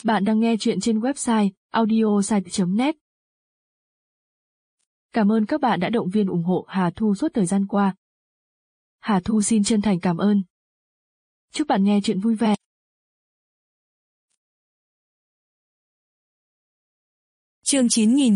Bạn đang nghe chuyện trên website audiosite.net. Cảm ơn các bạn đã động viên ủng hộ Hà Thu suốt thời gian qua. Hà Thu xin chân thành cảm ơn. Chúc bạn nghe chuyện vui vẻ. Chương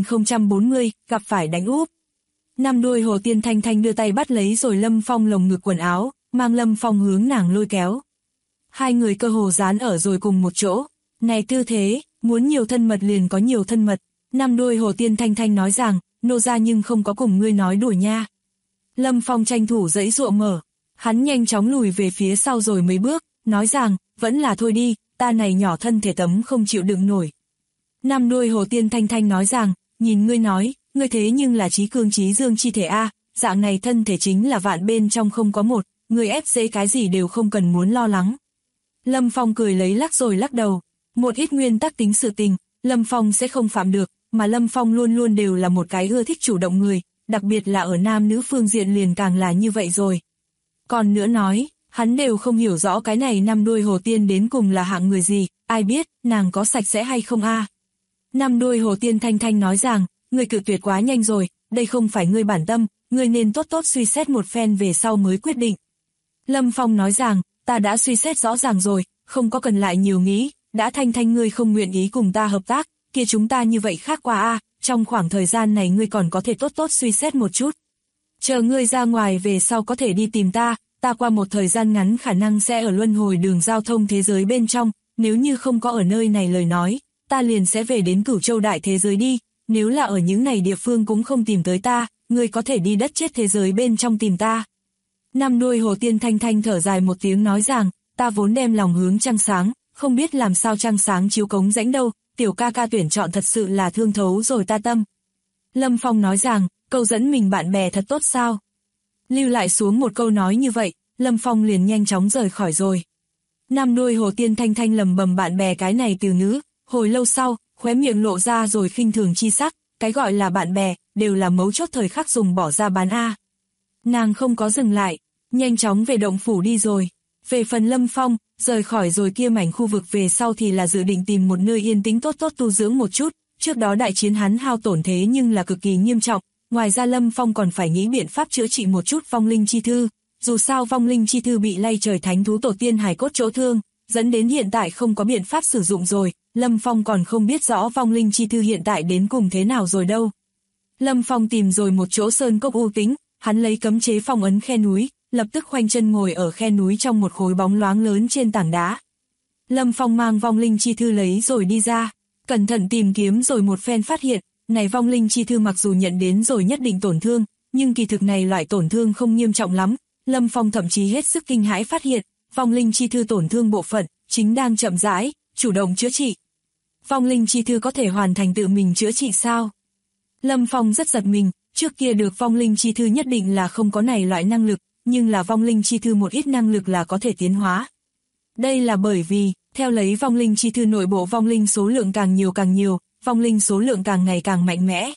9040, gặp phải đánh úp. Năm đuôi Hồ Tiên Thanh Thanh đưa tay bắt lấy rồi Lâm Phong lồng ngực quần áo, mang Lâm Phong hướng nàng lôi kéo. Hai người cơ hồ dán ở rồi cùng một chỗ. Này tư thế, muốn nhiều thân mật liền có nhiều thân mật. Năm đuôi Hồ Tiên Thanh Thanh nói rằng, nô ra nhưng không có cùng ngươi nói đùa nha. Lâm Phong tranh thủ giãy giụa mở. Hắn nhanh chóng lùi về phía sau rồi mấy bước, nói rằng, vẫn là thôi đi, ta này nhỏ thân thể tấm không chịu đựng nổi. Năm đuôi Hồ Tiên Thanh Thanh nói rằng, nhìn ngươi nói, ngươi thế nhưng là trí cương trí dương chi thể a, dạng này thân thể chính là vạn bên trong không có một, ngươi ép dễ cái gì đều không cần muốn lo lắng. Lâm Phong cười lấy lắc rồi lắc đầu, một ít nguyên tắc tính sự tình, Lâm Phong sẽ không phạm được, mà Lâm Phong luôn luôn đều là một cái ưa thích chủ động người, đặc biệt là ở nam nữ phương diện liền càng là như vậy rồi. Còn nữa nói, hắn đều không hiểu rõ cái này năm đuôi Hồ Tiên đến cùng là hạng người gì, ai biết, nàng có sạch sẽ hay không a. Năm đuôi Hồ Tiên Thanh Thanh nói rằng, ngươi cự tuyệt quá nhanh rồi, đây không phải ngươi bản tâm, ngươi nên tốt tốt suy xét một phen về sau mới quyết định. Lâm Phong nói rằng, ta đã suy xét rõ ràng rồi, không có cần lại nhiều nghĩ, đã Thanh Thanh ngươi không nguyện ý cùng ta hợp tác, kia chúng ta như vậy khác qua a, trong khoảng thời gian này ngươi còn có thể tốt tốt suy xét một chút. Chờ ngươi ra ngoài về sau có thể đi tìm ta qua một thời gian ngắn khả năng sẽ ở luân hồi đường giao thông thế giới bên trong, nếu như không có ở nơi này lời nói, ta liền sẽ về đến Cửu Châu đại thế giới đi, nếu là ở những này địa phương cũng không tìm tới ta, ngươi có thể đi đất chết thế giới bên trong tìm ta. Năm đuôi Hồ Tiên Thanh Thanh thở dài một tiếng nói rằng, ta vốn đem lòng hướng trăng sáng, không biết làm sao trăng sáng chiếu cống rãnh đâu, tiểu ca ca tuyển chọn thật sự là thương thấu rồi ta tâm. Lâm Phong nói rằng, câu dẫn mình bạn bè thật tốt sao? Lưu lại xuống một câu nói như vậy, Lâm Phong liền nhanh chóng rời khỏi rồi. Năm đuôi Hồ Tiên Thanh Thanh lầm bầm bạn bè cái này từ ngữ, hồi lâu sau, khóe miệng lộ ra rồi khinh thường chi sắc, cái gọi là bạn bè, đều là mấu chốt thời khắc dùng bỏ ra bán a. Nàng không có dừng lại, nhanh chóng về động phủ đi rồi. Về phần Lâm Phong, rời khỏi rồi kia mảnh khu vực về sau thì là dự định tìm một nơi yên tĩnh tốt tốt tu dưỡng một chút, trước đó đại chiến hắn hao tổn thế nhưng là cực kỳ nghiêm trọng, ngoài ra Lâm Phong còn phải nghĩ biện pháp chữa trị một chút vong linh chi thư, dù sao vong linh chi thư bị lay trời thánh thú tổ tiên hài cốt chỗ thương, dẫn đến hiện tại không có biện pháp sử dụng rồi, Lâm Phong còn không biết rõ vong linh chi thư hiện tại đến cùng thế nào rồi đâu. Lâm Phong tìm rồi một chỗ sơn cốc u tĩnh, hắn lấy cấm chế phong ấn khe núi, lập tức khoanh chân ngồi ở khe núi trong một khối bóng loáng lớn trên tảng đá. Lâm Phong mang vong linh chi thư lấy rồi đi ra, cẩn thận tìm kiếm rồi một phen phát hiện, này vong linh chi thư mặc dù nhận đến rồi nhất định tổn thương, nhưng kỳ thực này loại tổn thương không nghiêm trọng lắm, Lâm Phong thậm chí hết sức kinh hãi phát hiện, vong linh chi thư tổn thương bộ phận, chính đang chậm rãi, chủ động chữa trị. Vong linh chi thư có thể hoàn thành tự mình chữa trị sao? Lâm Phong rất giật mình, trước kia được vong linh chi thư nhất định là không có này loại năng lực, nhưng là vong linh chi thư một ít năng lực là có thể tiến hóa. Đây là bởi vì, theo lấy vong linh chi thư nội bộ vong linh số lượng càng nhiều, vong linh số lượng càng ngày càng mạnh mẽ.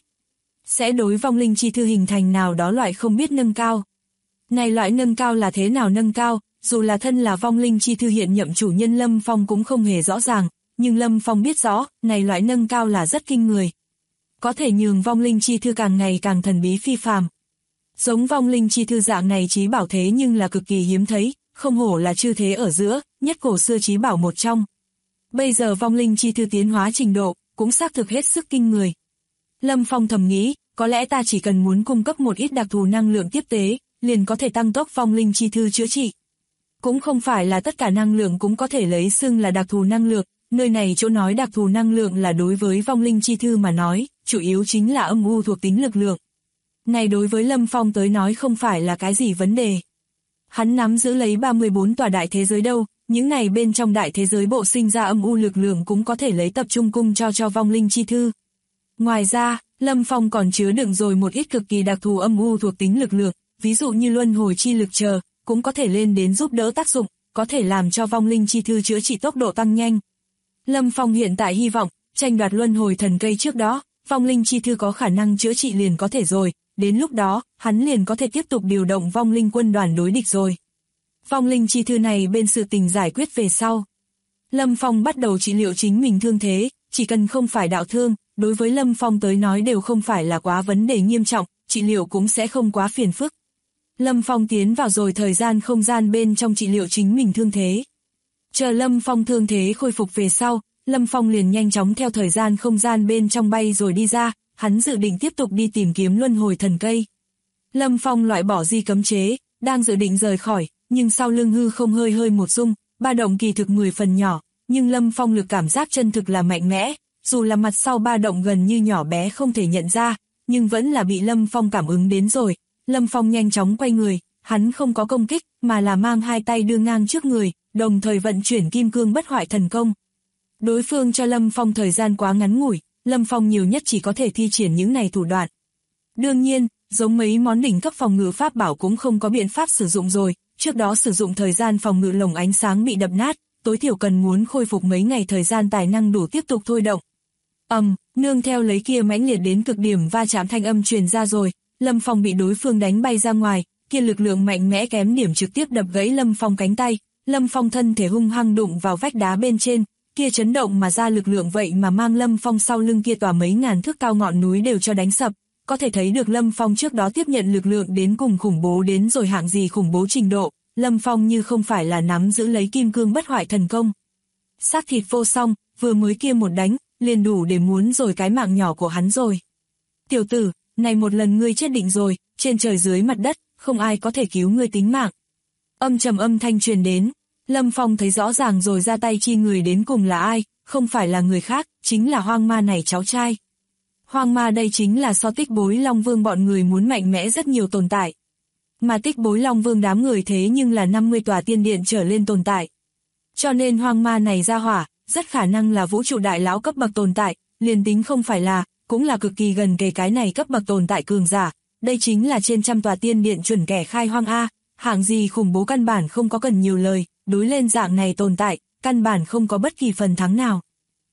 Sẽ đối vong linh chi thư hình thành nào đó loại không biết nâng cao. Này loại nâng cao là thế nào nâng cao, dù là thân là vong linh chi thư hiện nhậm chủ nhân Lâm Phong cũng không hề rõ ràng, nhưng Lâm Phong biết rõ, này loại nâng cao là rất kinh người. Có thể nhường vong linh chi thư càng ngày càng thần bí phi phàm. Giống vong linh chi thư dạng này chí bảo thế nhưng là cực kỳ hiếm thấy, không hổ là chư thế ở giữa, nhất cổ xưa chí bảo một trong. Bây giờ vong linh chi thư tiến hóa trình độ, cũng xác thực hết sức kinh người. Lâm Phong thầm nghĩ, có lẽ ta chỉ cần muốn cung cấp một ít đặc thù năng lượng tiếp tế, liền có thể tăng tốc vong linh chi thư chữa trị. Cũng không phải là tất cả năng lượng cũng có thể lấy xưng là đặc thù năng lượng, nơi này chỗ nói đặc thù năng lượng là đối với vong linh chi thư mà nói, chủ yếu chính là âm u thuộc tính lực lượng. Này đối với Lâm Phong tới nói không phải là cái gì vấn đề. Hắn nắm giữ lấy 34 tòa đại thế giới đâu, những này bên trong đại thế giới bộ sinh ra âm u lực lượng cũng có thể lấy tập trung cung cho vong linh chi thư. Ngoài ra, Lâm Phong còn chứa đựng rồi một ít cực kỳ đặc thù âm u thuộc tính lực lượng, ví dụ như luân hồi chi lực chờ, cũng có thể lên đến giúp đỡ tác dụng, có thể làm cho vong linh chi thư chữa trị tốc độ tăng nhanh. Lâm Phong hiện tại hy vọng, tranh đoạt luân hồi thần cây trước đó, vong linh chi thư có khả năng chữa trị liền có thể rồi, đến lúc đó, hắn liền có thể tiếp tục điều động vong linh quân đoàn đối địch rồi. Vong linh chi thư này bên sự tình giải quyết về sau. Lâm Phong bắt đầu trị liệu chính mình thương thế, chỉ cần không phải đạo thương, đối với Lâm Phong tới nói đều không phải là quá vấn đề nghiêm trọng, trị liệu cũng sẽ không quá phiền phức. Lâm Phong tiến vào rồi thời gian không gian bên trong trị liệu chính mình thương thế. Chờ Lâm Phong thương thế khôi phục về sau, Lâm Phong liền nhanh chóng theo thời gian không gian bên trong bay rồi đi ra, hắn dự định tiếp tục đi tìm kiếm luân hồi thần cây. Lâm Phong loại bỏ di cấm chế, đang dự định rời khỏi, nhưng sau lưng hư không hơi hơi một rung, ba động kỳ thực 10 phần nhỏ, nhưng Lâm Phong lực cảm giác chân thực là mạnh mẽ, dù là mặt sau ba động gần như nhỏ bé không thể nhận ra, nhưng vẫn là bị Lâm Phong cảm ứng đến rồi. Lâm Phong nhanh chóng quay người, hắn không có công kích, mà là mang hai tay đưa ngang trước người, đồng thời vận chuyển kim cương bất hoại thần công. Đối phương cho Lâm Phong thời gian quá ngắn ngủi, Lâm Phong nhiều nhất chỉ có thể thi triển những này thủ đoạn. Đương nhiên, giống mấy món đỉnh cấp phòng ngự pháp bảo cũng không có biện pháp sử dụng rồi, trước đó sử dụng thời gian phòng ngự lồng ánh sáng bị đập nát, tối thiểu cần muốn khôi phục mấy ngày thời gian tài năng đủ tiếp tục thôi động. Nương theo lấy kia mãnh liệt đến cực điểm va chạm thanh âm truyền ra rồi, Lâm Phong bị đối phương đánh bay ra ngoài, kia lực lượng mạnh mẽ kém điểm trực tiếp đập gãy Lâm Phong cánh tay, Lâm Phong thân thể hung hăng đụng vào vách đá bên trên, kia chấn động mà ra lực lượng vậy mà mang Lâm Phong sau lưng kia tòa mấy ngàn thước cao ngọn núi đều cho đánh sập, có thể thấy được Lâm Phong trước đó tiếp nhận lực lượng đến cùng khủng bố đến rồi hạng gì khủng bố trình độ, Lâm Phong như không phải là nắm giữ lấy kim cương bất hoại thần công. Xác thịt vô song, vừa mới kia một đánh, liền đủ để muốn rồi cái mạng nhỏ của hắn rồi. Tiểu tử, này một lần ngươi chết định rồi, trên trời dưới mặt đất, không ai có thể cứu ngươi tính mạng. Trầm âm thanh truyền đến, Lâm Phong thấy rõ ràng rồi ra tay chi người đến cùng là ai, không phải là người khác, chính là Hoang Ma này cháu trai. Hoang Ma đây chính là so Tích Bối Long Vương bọn người muốn mạnh mẽ rất nhiều tồn tại. Mà Tích Bối Long Vương đám người thế nhưng là 50 tòa tiên điện trở lên tồn tại. Cho nên Hoang Ma này ra hỏa, rất khả năng là vũ trụ đại lão cấp bậc tồn tại, liền tính không phải là, cũng là cực kỳ gần kề cái này cấp bậc tồn tại cường giả. Đây chính là trên trăm tòa tiên điện chuẩn kẻ khai hoang A, hạng gì khủng bố căn bản không có cần nhiều lời, đối lên dạng này tồn tại, căn bản không có bất kỳ phần thắng nào.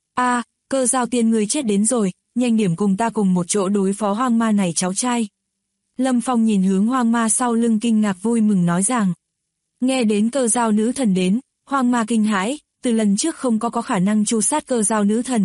Cơ Giao Tiên ngươi chết đến rồi, nhanh điểm cùng ta cùng một chỗ đối phó Hoang Ma này cháu trai. Lâm Phong nhìn hướng Hoang Ma sau lưng kinh ngạc vui mừng nói rằng. Nghe đến Cơ Giao nữ thần đến, Hoang Ma kinh hãi, từ lần trước không có khả năng tru sát Cơ Giao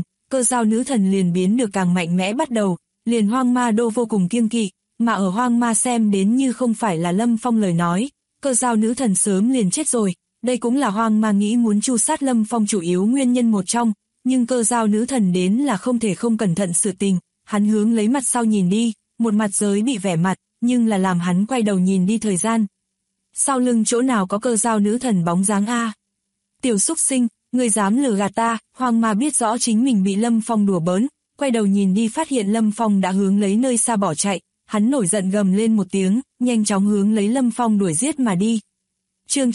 nữ thần liền biến được càng mạnh mẽ bắt đầu, liền Hoang Ma đô vô cùng kiêng kỵ, mà ở Hoang Ma xem đến như không phải là Lâm Phong lời nói, Cơ Giao nữ thần sớm liền chết rồi, đây cũng là Hoang Ma nghĩ muốn tru sát Lâm Phong chủ yếu nguyên nhân một trong, nhưng Cơ Giao nữ thần đến là không thể không cẩn thận sự tình, hắn hướng lấy mặt sau nhìn đi, một mặt giới bị vẻ mặt, nhưng là làm hắn quay đầu nhìn đi thời gian. Sau lưng chỗ nào có Cơ Giao nữ thần bóng dáng a? Tiểu xúc sinh, ngươi dám lừa gạt ta? Hoang Ma biết rõ chính mình bị Lâm Phong đùa bỡn, quay đầu nhìn đi phát hiện Lâm Phong đã hướng lấy nơi xa bỏ chạy, hắn nổi giận gầm lên một tiếng, nhanh chóng hướng lấy Lâm Phong đuổi giết mà đi. Chương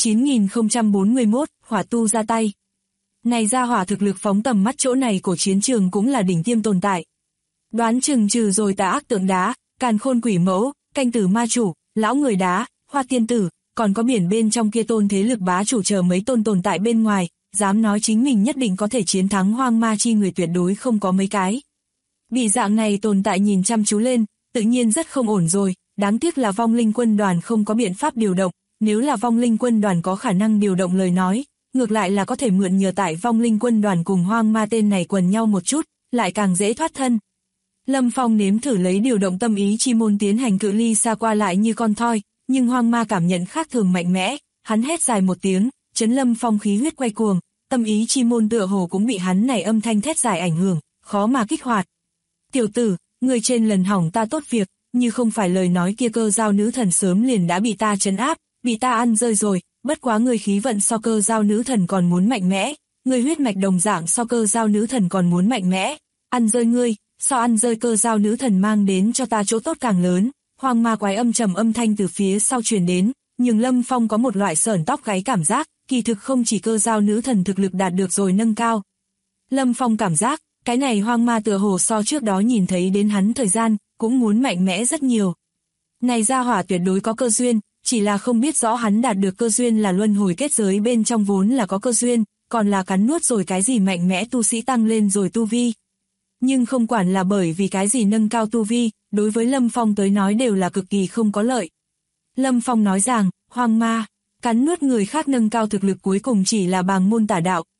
9041, Hỏa Tu ra tay. Này ra hỏa thực lực phóng tầm mắt chỗ này của chiến trường cũng là đỉnh tiêm tồn tại. Đoán chừng trừ rồi Tà Ác Tượng Đá, Càn Khôn Quỷ Mẫu, Canh Tử Ma Chủ, Lão Người Đá, Hoa Tiên Tử, còn có biển bên trong kia tôn thế lực bá chủ chờ mấy tôn tồn tại bên ngoài, dám nói chính mình nhất định có thể chiến thắng Hoang Ma chi người tuyệt đối không có mấy cái. Bị dạng này tồn tại nhìn chăm chú lên, tự nhiên rất không ổn rồi, đáng tiếc là vong linh quân đoàn không có biện pháp điều động, nếu là vong linh quân đoàn có khả năng điều động lời nói, ngược lại là có thể mượn nhờ tại vong linh quân đoàn cùng Hoang Ma tên này quần nhau một chút, lại càng dễ thoát thân. Lâm Phong nếm thử lấy điều động tâm ý chi môn tiến hành cự ly xa qua lại như con thoi, nhưng Hoang Ma cảm nhận khác thường mạnh mẽ, hắn hét dài một tiếng, chấn Lâm Phong khí huyết quay cuồng, tâm ý chi môn tựa hồ cũng bị hắn này âm thanh thét dài ảnh hưởng, khó mà kích hoạt. Tiểu tử, người trên lần hỏng ta tốt việc, như không phải lời nói kia Cơ Giao nữ thần sớm liền đã bị ta trấn áp, bị ta ăn rơi rồi, bất quá người khí vận so Cơ Giao nữ thần còn muốn mạnh mẽ, người huyết mạch đồng dạng so Cơ Giao nữ thần còn muốn mạnh mẽ, ăn rơi ngươi, so ăn rơi Cơ Giao nữ thần mang đến cho ta chỗ tốt càng lớn. Hoang Ma quái trầm âm thanh từ phía sau truyền đến, nhưng Lâm Phong có một loại sởn tóc gáy cảm giác, kỳ thực không chỉ Cơ Giao nữ thần thực lực đạt được rồi nâng cao. Lâm Phong cảm giác, cái này Hoang Ma tựa hồ so trước đó nhìn thấy đến hắn thời gian, cũng muốn mạnh mẽ rất nhiều. Này ra hỏa tuyệt đối có cơ duyên, chỉ là không biết rõ hắn đạt được cơ duyên là luân hồi kết giới bên trong vốn là có cơ duyên, còn là cắn nuốt rồi cái gì mạnh mẽ tu sĩ tăng lên rồi tu vi. Nhưng không quản là bởi vì cái gì nâng cao tu vi, đối với Lâm Phong tới nói đều là cực kỳ không có lợi. Lâm Phong nói rằng, Hoang Ma, cắn nuốt người khác nâng cao thực lực cuối cùng chỉ là bàng môn tả đạo,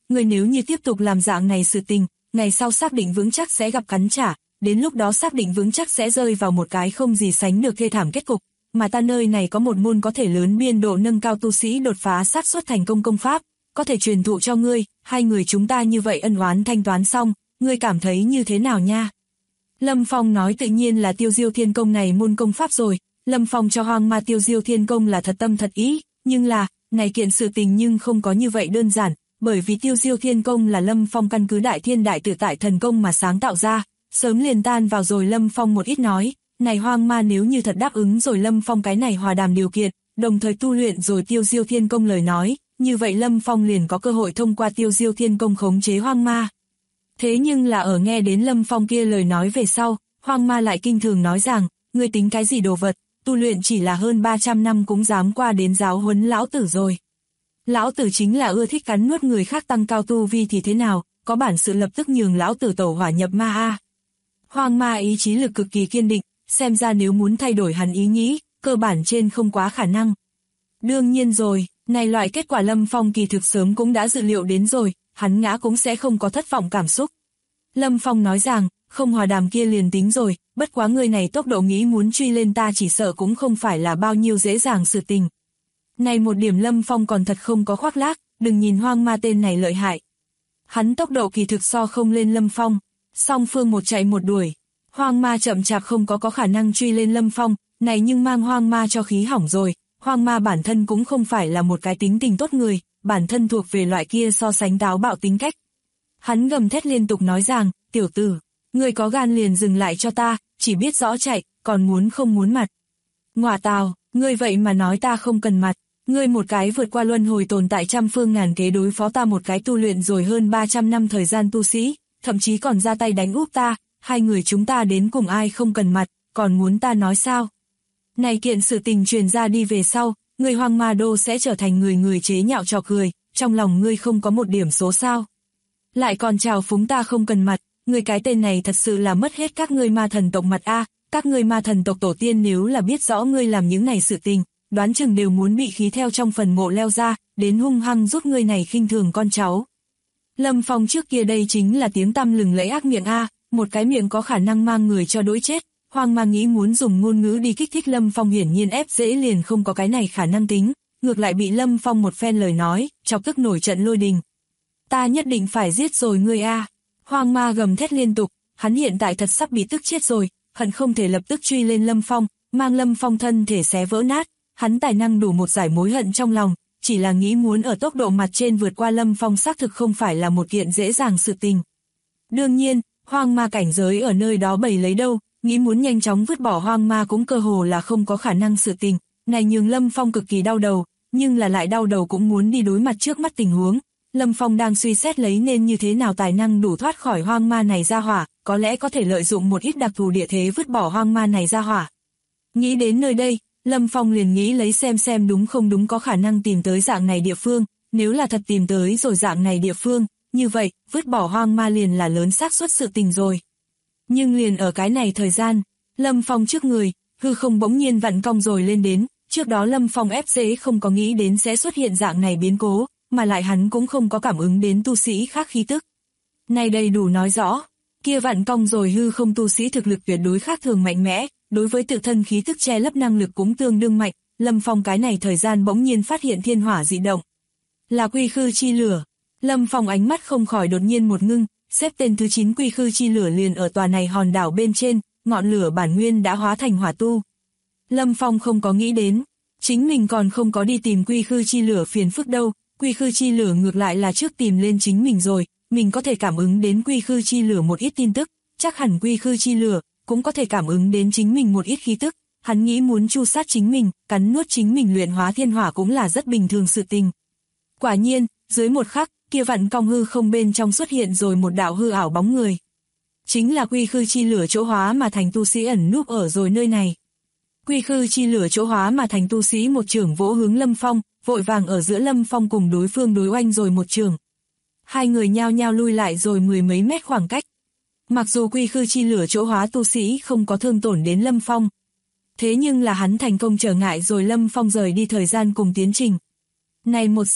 ngươi nếu như tiếp tục làm dạng này sự tình, ngày sau xác định vững chắc sẽ gặp cắn trả, đến lúc đó xác định vững chắc sẽ rơi vào một cái không gì sánh được thê thảm kết cục, mà ta nơi này có một môn có thể lớn biên độ nâng cao tu sĩ đột phá xác suất thành công công pháp, có thể truyền thụ cho ngươi, hai người chúng ta như vậy ân oán thanh toán xong, ngươi cảm thấy như thế nào nha? Lâm Phong nói tự nhiên là Tiêu Diêu Thiên Công này môn công pháp rồi, Lâm Phong cho Hoang Ma Tiêu Diêu Thiên Công là thật tâm thật ý, nhưng là, này kiện sự tình nhưng không có như vậy đơn giản, bởi vì Tiêu Diêu Thiên Công là Lâm Phong căn cứ Đại Thiên Đại Tự Tại Thần Công mà sáng tạo ra, sớm liền tan vào rồi Lâm Phong một ít nói, này Hoang Ma nếu như thật đáp ứng rồi Lâm Phong cái này hòa đàm điều kiện, đồng thời tu luyện rồi Tiêu Diêu Thiên Công lời nói, như vậy Lâm Phong liền có cơ hội thông qua Tiêu Diêu Thiên Công khống chế Hoang Ma. Thế nhưng là ở nghe đến Lâm Phong kia lời nói về sau, Hoang Ma lại kinh thường nói rằng, ngươi tính cái gì đồ vật, tu luyện chỉ là hơn 300 năm cũng dám qua đến giáo huấn lão tử rồi. Lão tử chính là ưa thích cắn nuốt người khác tăng cao tu vi thì thế nào, có bản sự lập tức nhường lão tử tẩu hỏa nhập ma a. Hoang Ma ý chí lực cực kỳ kiên định, xem ra nếu muốn thay đổi hắn ý nghĩ, cơ bản trên không quá khả năng. Đương nhiên rồi, này loại kết quả Lâm Phong kỳ thực sớm cũng đã dự liệu đến rồi, hắn ngã cũng sẽ không có thất vọng cảm xúc. Lâm Phong nói rằng, không hòa đàm kia liền tính rồi, bất quá người này tốc độ nghĩ muốn truy lên ta chỉ sợ cũng không phải là bao nhiêu dễ dàng sự tình. Này một điểm Lâm Phong còn thật không có khoác lác, đừng nhìn Hoang Ma tên này lợi hại. Hắn tốc độ kỳ thực so không lên Lâm Phong, song phương một chạy một đuổi. Hoang Ma chậm chạp không có khả năng truy lên Lâm Phong, này nhưng mang Hoang Ma cho khí hỏng rồi. Hoang Ma bản thân cũng không phải là một cái tính tình tốt người, bản thân thuộc về loại kia so sánh táo bạo tính cách. Hắn gầm thét liên tục nói rằng, tiểu tử, ngươi có gan liền dừng lại cho ta, chỉ biết rõ chạy, còn muốn không muốn mặt. Ngọa tào, ngươi vậy mà nói ta không cần mặt, ngươi một cái vượt qua luân hồi tồn tại trăm phương ngàn kế đối phó ta một cái tu luyện rồi hơn 300 năm thời gian tu sĩ, thậm chí còn ra tay đánh úp ta, hai người chúng ta đến cùng ai không cần mặt, còn muốn ta nói sao? Này kiện sự tình truyền ra đi về sau, người Hoang Ma Đô sẽ trở thành người chế nhạo trò cười, trong lòng ngươi không có một điểm số sao. Lại còn chào phúng ta không cần mặt, người cái tên này thật sự là mất hết các ngươi ma thần tộc mặt a, các ngươi ma thần tộc tổ tiên nếu là biết rõ ngươi làm những này sự tình, đoán chừng đều muốn bị khí theo trong phần mộ leo ra, đến hung hăng rút ngươi này khinh thường con cháu. Lâm Phong trước kia đây chính là tiếng tăm lừng lẫy ác miệng a, một cái miệng có khả năng mang người cho đỗi chết. Hoang Ma nghĩ muốn dùng ngôn ngữ đi kích thích Lâm Phong hiển nhiên ép dễ liền không có cái này khả năng tính, ngược lại bị Lâm Phong một phen lời nói, chọc tức nổi trận lôi đình. Ta nhất định phải giết rồi ngươi a. Hoang Ma gầm thét liên tục, hắn hiện tại thật sắp bị tức chết rồi, hận không thể lập tức truy lên Lâm Phong, mang Lâm Phong thân thể xé vỡ nát, hắn tài năng đủ một giải mối hận trong lòng, chỉ là nghĩ muốn ở tốc độ mặt trên vượt qua Lâm Phong xác thực không phải là một kiện dễ dàng sự tình. Đương nhiên, Hoang Ma cảnh giới ở nơi đó bày lấy đâu, nghĩ muốn nhanh chóng vứt bỏ Hoang Ma cũng cơ hồ là không có khả năng sự tình, này nhường Lâm Phong cực kỳ đau đầu, nhưng là lại đau đầu cũng muốn đi đối mặt trước mắt tình huống. Lâm Phong đang suy xét lấy nên như thế nào tài năng đủ thoát khỏi Hoang Ma này ra hỏa, có lẽ có thể lợi dụng một ít đặc thù địa thế vứt bỏ Hoang Ma này ra hỏa. Nghĩ đến nơi đây, Lâm Phong liền nghĩ lấy xem đúng không đúng có khả năng tìm tới dạng này địa phương, nếu là thật tìm tới rồi dạng này địa phương, như vậy, vứt bỏ Hoang Ma liền là lớn xác suất sự tình rồi. Nhưng liền ở cái này thời gian, Lâm Phong trước người, hư không bỗng nhiên vặn cong rồi lên đến, trước đó Lâm Phong ép dễ không có nghĩ đến sẽ xuất hiện dạng này biến cố, mà lại hắn cũng không có cảm ứng đến tu sĩ khác khí tức. Này đầy đủ nói rõ, kia vặn cong rồi hư không tu sĩ thực lực tuyệt đối khác thường mạnh mẽ, đối với tự thân khí tức che lấp năng lực cũng tương đương mạnh, Lâm Phong cái này thời gian bỗng nhiên phát hiện thiên hỏa dị động. Là quy khư chi lửa, Lâm Phong ánh mắt không khỏi đột nhiên một ngưng, xếp tên thứ 9 quy khư chi lửa liền ở tòa này hòn đảo bên trên, ngọn lửa bản nguyên đã hóa thành hỏa tu. Lâm Phong không có nghĩ đến, chính mình còn không có đi tìm quy khư chi lửa phiền phức đâu, quy khư chi lửa ngược lại là trước tìm lên chính mình rồi, mình có thể cảm ứng đến quy khư chi lửa một ít tin tức, chắc hẳn quy khư chi lửa cũng có thể cảm ứng đến chính mình một ít khí tức, hắn nghĩ muốn chu sát chính mình, cắn nuốt chính mình luyện hóa thiên hỏa cũng là rất bình thường sự tình. Quả nhiên, dưới một khắc, kia vặn cong hư không bên trong xuất hiện rồi một đạo hư ảo bóng người. Chính là quy khư chi lửa chỗ hóa mà thành tu sĩ ẩn núp ở rồi nơi này. Quy khư chi lửa chỗ hóa mà thành tu sĩ một chưởng vỗ hướng Lâm Phong, vội vàng ở giữa Lâm Phong cùng đối phương đối oanh rồi một chưởng. Hai người nhao nhao lui lại rồi mười mấy mét khoảng cách. Mặc dù quy khư chi lửa chỗ hóa tu sĩ không có thương tổn đến Lâm Phong, thế nhưng là hắn thành công trở ngại rồi Lâm Phong rời đi thời gian cùng tiến trình. Này một xem,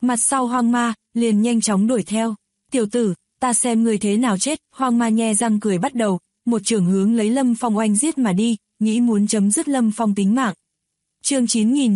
Mặt sau hoang ma, liền nhanh chóng đuổi theo. Tiểu tử, ta xem người thế nào chết, hoang ma nhe răng cười bắt đầu, một chưởng hướng lấy Lâm Phong oanh giết mà đi, nghĩ muốn chấm dứt Lâm Phong tính mạng. Chương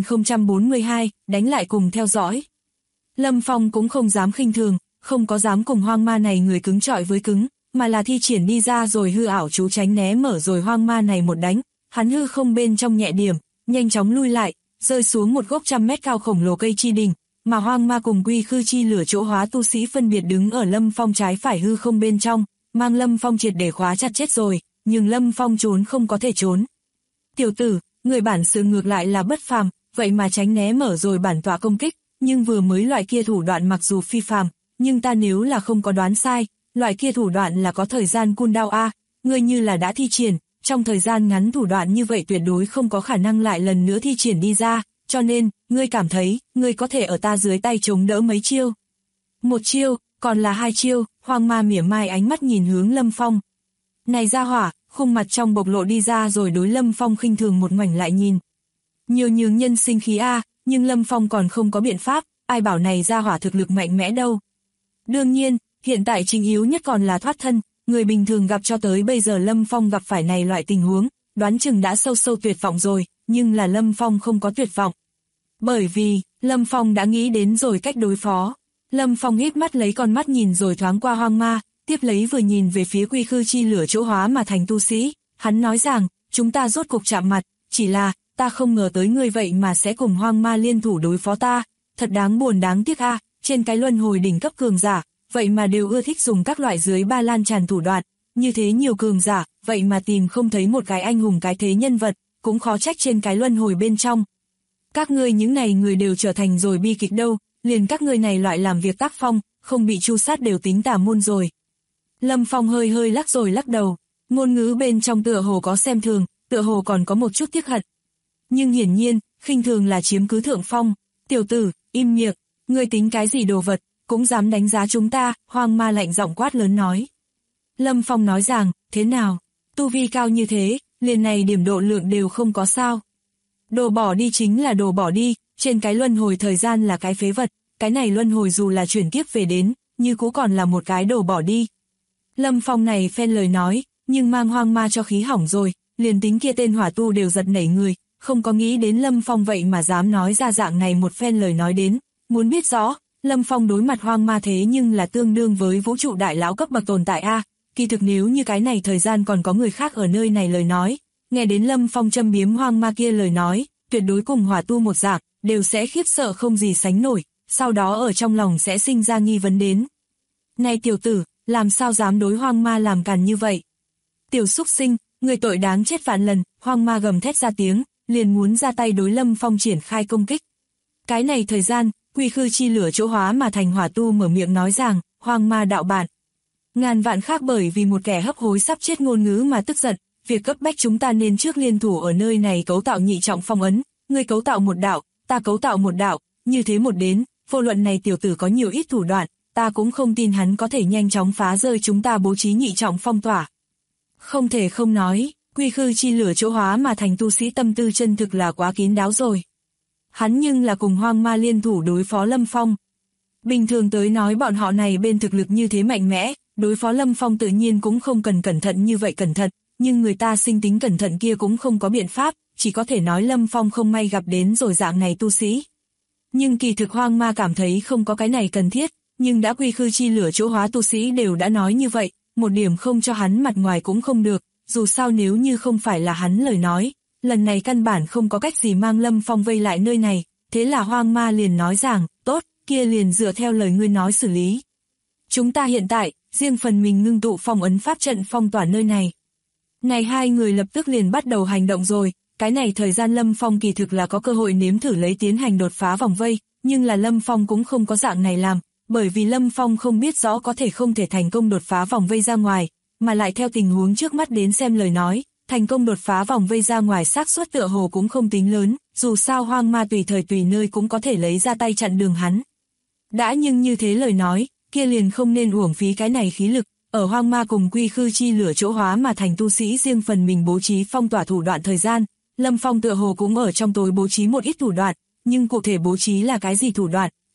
9042, đánh lại cùng theo dõi. Lâm Phong cũng không dám khinh thường, không có dám cùng hoang ma này người cứng chọi với cứng, mà là thi triển đi ra rồi hư ảo chú tránh né mở rồi hoang ma này một đánh, hắn hư không bên trong nhẹ điểm, nhanh chóng lui lại, rơi xuống một gốc 100 mét cao khổng lồ cây chi đình, mà hoang ma cùng quy khư chi lửa chỗ hóa tu sĩ phân biệt đứng ở Lâm Phong trái phải hư không bên trong, mang Lâm Phong triệt để khóa chặt chết rồi, nhưng Lâm Phong trốn không có thể trốn. Tiểu tử, người bản sự ngược lại là bất phàm, vậy mà tránh né mở rồi bản tọa công kích, nhưng vừa mới loại kia thủ đoạn mặc dù phi phàm, nhưng ta nếu là không có đoán sai, loại kia thủ đoạn là có thời gian cooldown a, ngươi như là đã thi triển, trong thời gian ngắn thủ đoạn như vậy tuyệt đối không có khả năng lại lần nữa thi triển đi ra, cho nên, ngươi cảm thấy, ngươi có thể ở ta dưới tay chống đỡ mấy chiêu. Một chiêu, còn là 2 chiêu, hoang ma mỉa mai ánh mắt nhìn hướng Lâm Phong. Này ra hỏa, khung mặt trong bộc lộ đi ra rồi đối Lâm Phong khinh thường một ngoảnh lại nhìn. Nhiều nhường nhân sinh khí a, nhưng Lâm Phong còn không có biện pháp, ai bảo này ra hỏa thực lực mạnh mẽ đâu. Đương nhiên, hiện tại chính yếu nhất còn là thoát thân, người bình thường gặp cho tới bây giờ Lâm Phong gặp phải này loại tình huống, đoán chừng đã sâu sâu tuyệt vọng rồi, nhưng là Lâm Phong không có tuyệt vọng. Bởi vì, Lâm Phong đã nghĩ đến rồi cách đối phó. Lâm Phong híp mắt lấy con mắt nhìn rồi thoáng qua hoang ma, tiếp lấy vừa nhìn về phía quy khư chi lửa chỗ hóa mà thành tu sĩ, hắn nói rằng, chúng ta rốt cục chạm mặt, chỉ là, ta không ngờ tới ngươi vậy mà sẽ cùng hoang ma liên thủ đối phó ta, thật đáng buồn đáng tiếc a, trên cái luân hồi đỉnh cấp cường giả, vậy mà đều ưa thích dùng các loại dưới ba lan tràn thủ đoạn, như thế nhiều cường giả, vậy mà tìm không thấy một cái anh hùng cái thế nhân vật, cũng khó trách trên cái luân hồi bên trong. Các ngươi những này người đều trở thành rồi bi kịch đâu, liền các ngươi này loại làm việc tác phong, không bị tru sát đều tính tà môn rồi. Lâm Phong hơi hơi lắc rồi lắc đầu, ngôn ngữ bên trong tựa hồ có xem thường, tựa hồ còn có một chút tiếc hận. Nhưng hiển nhiên, khinh thường là chiếm cứ thượng phong, tiểu tử, im miệng, ngươi tính cái gì đồ vật, cũng dám đánh giá chúng ta, hoang ma lạnh giọng quát lớn nói. Lâm Phong nói rằng, thế nào, tu vi cao như thế, liền này điểm độ lượng đều không có sao. Đồ bỏ đi chính là đồ bỏ đi, trên cái luân hồi thời gian là cái phế vật, cái này luân hồi dù là chuyển kiếp về đến, như cũng còn là một cái đồ bỏ đi. Lâm Phong này phen lời nói, nhưng mang hoang ma cho khí hỏng rồi, liền tính kia tên hỏa tu đều giật nảy người, không có nghĩ đến Lâm Phong vậy mà dám nói ra dạng này một phen lời nói đến, muốn biết rõ, Lâm Phong đối mặt hoang ma thế nhưng là tương đương với vũ trụ đại lão cấp bậc tồn tại a, kỳ thực nếu như cái này thời gian còn có người khác ở nơi này lời nói, nghe đến Lâm Phong châm biếm hoang ma kia lời nói, tuyệt đối cùng hỏa tu một dạng, đều sẽ khiếp sợ không gì sánh nổi, sau đó ở trong lòng sẽ sinh ra nghi vấn đến. Này tiểu tử, làm sao dám đối hoang ma làm càn như vậy? Tiểu xúc sinh, người tội đáng chết vạn lần, hoang ma gầm thét ra tiếng, liền muốn ra tay đối Lâm Phong triển khai công kích. Cái này thời gian, quy khư chi lửa chỗ hóa mà thành hỏa tu mở miệng nói rằng, hoang ma đạo bạn. Ngàn vạn khác bởi vì một kẻ hấp hối sắp chết ngôn ngữ mà tức giận, việc cấp bách chúng ta nên trước liên thủ ở nơi này cấu tạo nhị trọng phong ấn, ngươi cấu tạo một đạo, ta cấu tạo một đạo, như thế một đến, vô luận này tiểu tử có nhiều ít thủ đoạn, ta cũng không tin hắn có thể nhanh chóng phá rơi chúng ta bố trí nhị trọng phong tỏa. Không thể không nói, quy khư chi lửa chỗ hóa mà thành tu sĩ tâm tư chân thực là quá kín đáo rồi. Hắn nhưng là cùng hoang ma liên thủ đối phó Lâm Phong. Bình thường tới nói bọn họ này bên thực lực như thế mạnh mẽ, đối phó Lâm Phong tự nhiên cũng không cần cẩn thận như vậy cẩn thận, nhưng người ta sinh tính cẩn thận kia cũng không có biện pháp, chỉ có thể nói Lâm Phong không may gặp đến rồi dạng này tu sĩ. Nhưng kỳ thực hoang ma cảm thấy không có cái này cần thiết, nhưng đã quy khư chi lửa chỗ hóa tu sĩ đều đã nói như vậy, một điểm không cho hắn mặt ngoài cũng không được, dù sao nếu như không phải là hắn lời nói, lần này căn bản không có cách gì mang Lâm Phong vây lại nơi này, thế là hoang ma liền nói rằng, tốt, kia liền dựa theo lời ngươi nói xử lý. Chúng ta hiện tại, riêng phần mình ngưng tụ phong ấn pháp trận phong tỏa nơi này. Này hai người lập tức liền bắt đầu hành động rồi, cái này thời gian Lâm Phong kỳ thực là có cơ hội nếm thử lấy tiến hành đột phá vòng vây, nhưng là Lâm Phong cũng không có dạng này làm, bởi vì Lâm Phong không biết rõ có thể không thể thành công đột phá vòng vây ra ngoài, mà lại theo tình huống trước mắt đến xem lời nói, thành công đột phá vòng vây ra ngoài xác suất tựa hồ cũng không tính lớn, dù sao hoang ma tùy thời tùy nơi cũng có thể lấy ra tay chặn đường hắn. Đã nhưng như thế lời nói, kia liền không nên uổng phí cái này khí lực, ở hoang ma cùng quy khư chi lửa chỗ hóa mà thành tu sĩ riêng phần mình bố trí phong tỏa thủ đoạn thời gian, Lâm Phong tựa hồ cũng ở trong tối bố trí một ít thủ đoạn, nhưng cụ thể bố trí là cái gì thủ đoạn,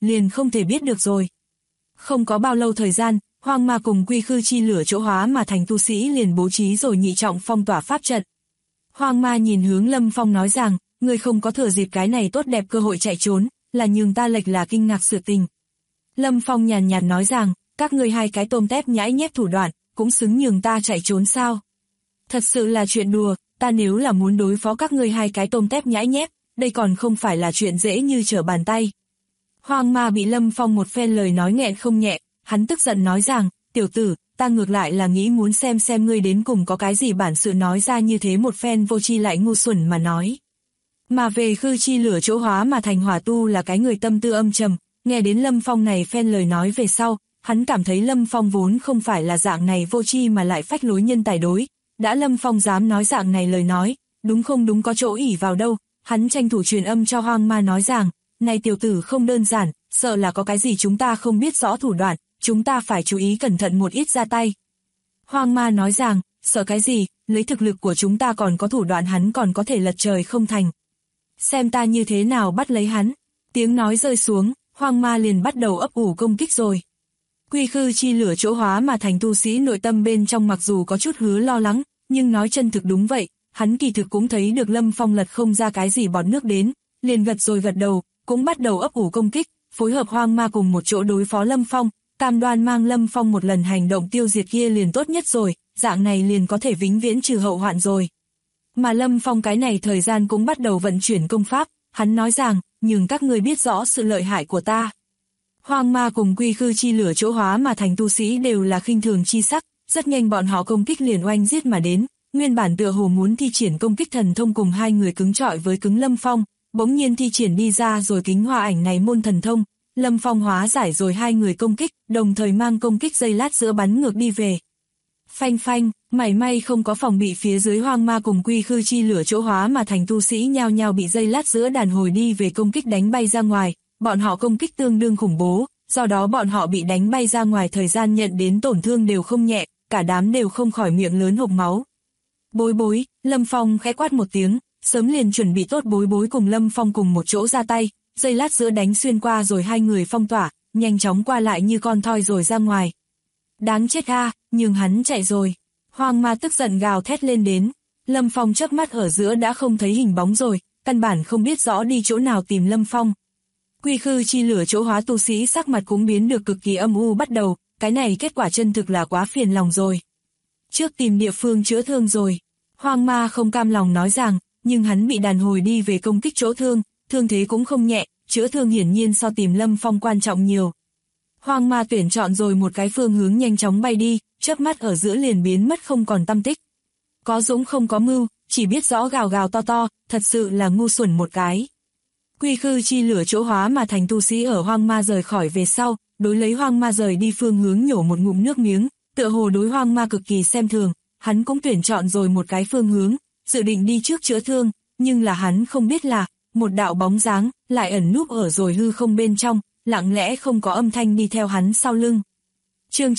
liền không thể biết được rồi. Không có bao lâu thời gian, Hoang Ma cùng Quy Khư chi lửa chỗ hóa mà thành tu sĩ liền bố trí rồi nhị trọng phong tỏa pháp trận. Hoang Ma nhìn hướng Lâm Phong nói rằng, ngươi không có thừa dịp cái này tốt đẹp cơ hội chạy trốn, là nhường ta lệch là kinh ngạc sự tình. Lâm Phong nhàn nhạt nói rằng, các ngươi hai cái tôm tép nhãi nhép thủ đoạn, cũng xứng nhường ta chạy trốn sao? Thật sự là chuyện đùa, ta nếu là muốn đối phó các ngươi hai cái tôm tép nhãi nhép, đây còn không phải là chuyện dễ như trở bàn tay. Hoang Ma bị Lâm Phong một phen lời nói nghẹn không nhẹ, hắn tức giận nói rằng, tiểu tử, ta ngược lại là nghĩ muốn xem ngươi đến cùng có cái gì bản sự nói ra như thế một phen vô tri lại ngu xuẩn mà nói. Mà về Khư chi lửa chỗ hóa mà thành hỏa tu là cái người tâm tư âm trầm, nghe đến Lâm Phong này phen lời nói về sau, hắn cảm thấy Lâm Phong vốn không phải là dạng này vô tri mà lại phách lối nhân tài đối, đã Lâm Phong dám nói dạng này lời nói, đúng không đúng có chỗ ỷ vào đâu, hắn tranh thủ truyền âm cho Hoang Ma nói rằng, này tiểu tử không đơn giản, sợ là có cái gì chúng ta không biết rõ thủ đoạn, chúng ta phải chú ý cẩn thận một ít ra tay. Hoang Ma nói rằng, sợ cái gì, lấy thực lực của chúng ta còn có thủ đoạn hắn còn có thể lật trời không thành. Xem ta như thế nào bắt lấy hắn. Tiếng nói rơi xuống, Hoang Ma liền bắt đầu ấp ủ công kích rồi. Quy Khư chi lửa chỗ hóa mà thành tu sĩ nội tâm bên trong mặc dù có chút hứa lo lắng, nhưng nói chân thực đúng vậy, hắn kỳ thực cũng thấy được Lâm Phong lật không ra cái gì bọt nước đến, liền gật rồi gật đầu, cũng bắt đầu ấp ủ công kích, phối hợp Hoang Ma cùng một chỗ đối phó Lâm Phong, cam đoan mang Lâm Phong một lần hành động tiêu diệt kia liền tốt nhất rồi, dạng này liền có thể vĩnh viễn trừ hậu hoạn rồi. Mà Lâm Phong cái này thời gian cũng bắt đầu vận chuyển công pháp, hắn nói rằng, nhưng các ngươi biết rõ sự lợi hại của ta. Hoang Ma cùng Quy Khư chi lửa chỗ hóa mà thành tu sĩ đều là khinh thường chi sắc, rất nhanh bọn họ công kích liền oanh giết mà đến, nguyên bản tựa hồ muốn thi triển công kích thần thông cùng hai người cứng trọi với cứng Lâm Phong, bỗng nhiên thi triển đi ra rồi kính hoa ảnh này môn thần thông, Lâm Phong hóa giải rồi hai người công kích, đồng thời mang công kích giây lát giữa bắn ngược đi về. Phanh phanh, mảy may không có phòng bị phía dưới Hoang Ma cùng Quy Khư chi lửa chỗ hóa mà thành tu sĩ nhao nhao bị giây lát giữa đàn hồi đi về công kích đánh bay ra ngoài, bọn họ công kích tương đương khủng bố, do đó bọn họ bị đánh bay ra ngoài thời gian nhận đến tổn thương đều không nhẹ, cả đám đều không khỏi miệng lớn hộc máu. Bối bối, Lâm Phong khẽ quát một tiếng, sớm liền chuẩn bị tốt bối bối cùng Lâm Phong cùng một chỗ ra tay, giây lát giữa đánh xuyên qua rồi hai người phong tỏa, nhanh chóng qua lại như con thoi rồi ra ngoài. Đáng chết a, nhưng hắn chạy rồi. Hoang Ma tức giận gào thét lên đến, Lâm Phong chớp mắt ở giữa đã không thấy hình bóng rồi, căn bản không biết rõ đi chỗ nào tìm Lâm Phong. Quy Khư chi lửa chỗ hóa tu sĩ sắc mặt cũng biến được cực kỳ âm u bắt đầu, cái này kết quả chân thực là quá phiền lòng rồi. Trước tìm địa phương chữa thương rồi. Hoang Ma không cam lòng nói rằng, nhưng hắn bị đàn hồi đi về công kích chỗ thương, thương thế cũng không nhẹ, chữa thương hiển nhiên so tìm Lâm Phong quan trọng nhiều. Hoang Ma tuyển chọn rồi một cái phương hướng nhanh chóng bay đi, chớp mắt ở giữa liền biến mất không còn tăm tích. Có dũng không có mưu, chỉ biết rõ gào gào to to, thật sự là ngu xuẩn một cái. Quy Khư chi lửa chỗ hóa mà thành tu sĩ ở Hoang Ma rời khỏi về sau, đối lấy Hoang Ma rời đi phương hướng nhổ một ngụm nước miếng, tựa hồ đối Hoang Ma cực kỳ xem thường, hắn cũng tuyển chọn rồi một cái phương hướng, dự định đi trước chữa thương, nhưng là hắn không biết là, một đạo bóng dáng, lại ẩn núp ở rồi hư không bên trong, lặng lẽ không có âm thanh đi theo hắn sau lưng. Chương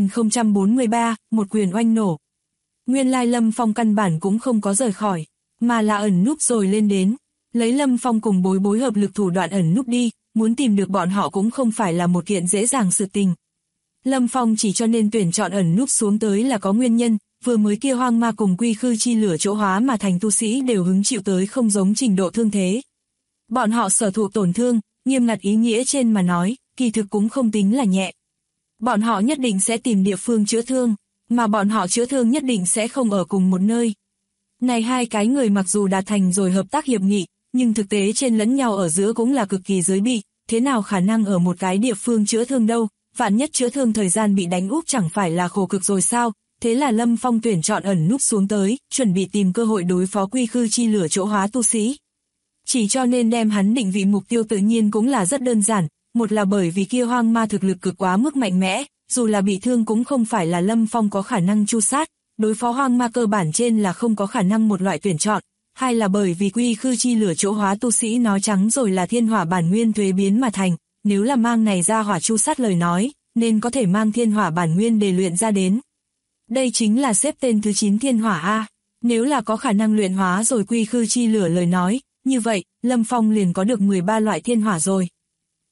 9043, một quyền oanh nổ. Nguyên lai Lâm Phong căn bản cũng không có rời khỏi, mà là ẩn núp rồi lên đến. Lấy Lâm Phong cùng bối bối hợp lực thủ đoạn ẩn núp đi, muốn tìm được bọn họ cũng không phải là một kiện dễ dàng sự tình. Lâm Phong chỉ cho nên tuyển chọn ẩn núp xuống tới là có nguyên nhân, vừa mới kia Hoang Ma cùng Quy Khư chi lửa chỗ hóa mà thành tu sĩ đều hứng chịu tới không giống trình độ thương thế. Bọn họ sở thụ tổn thương, nghiêm ngặt ý nghĩa trên mà nói, kỳ thực cũng không tính là nhẹ. Bọn họ nhất định sẽ tìm địa phương chữa thương, mà bọn họ chữa thương nhất định sẽ không ở cùng một nơi. Này hai cái người mặc dù đạt thành rồi hợp tác hiệp nghị, nhưng thực tế trên lẫn nhau ở giữa cũng là cực kỳ giới bị, thế nào khả năng ở một cái địa phương chữa thương đâu, vạn nhất chữa thương thời gian bị đánh úp chẳng phải là khổ cực rồi sao, thế là Lâm Phong tuyển chọn ẩn núp xuống tới, chuẩn bị tìm cơ hội đối phó Quy Khư chi lửa chỗ hóa tu sĩ. Chỉ cho nên đem hắn định vị mục tiêu tự nhiên cũng là rất đơn giản, một là bởi vì kia Hoang Ma thực lực cực quá mức mạnh mẽ, dù là bị thương cũng không phải là Lâm Phong có khả năng tru sát, đối phó Hoang Ma cơ bản trên là không có khả năng một loại tuyển chọn, hai là bởi vì Quy Khư chi lửa chỗ hóa tu sĩ nói trắng rồi là thiên hỏa bản nguyên thuế biến mà thành, nếu là mang này ra hỏa tru sát lời nói, nên có thể mang thiên hỏa bản nguyên để luyện ra đến. Đây chính là xếp tên thứ 9 thiên hỏa A, nếu là có khả năng luyện hóa rồi Quy Khư chi lửa lời nói, như vậy, Lâm Phong liền có được 13 loại thiên hỏa rồi.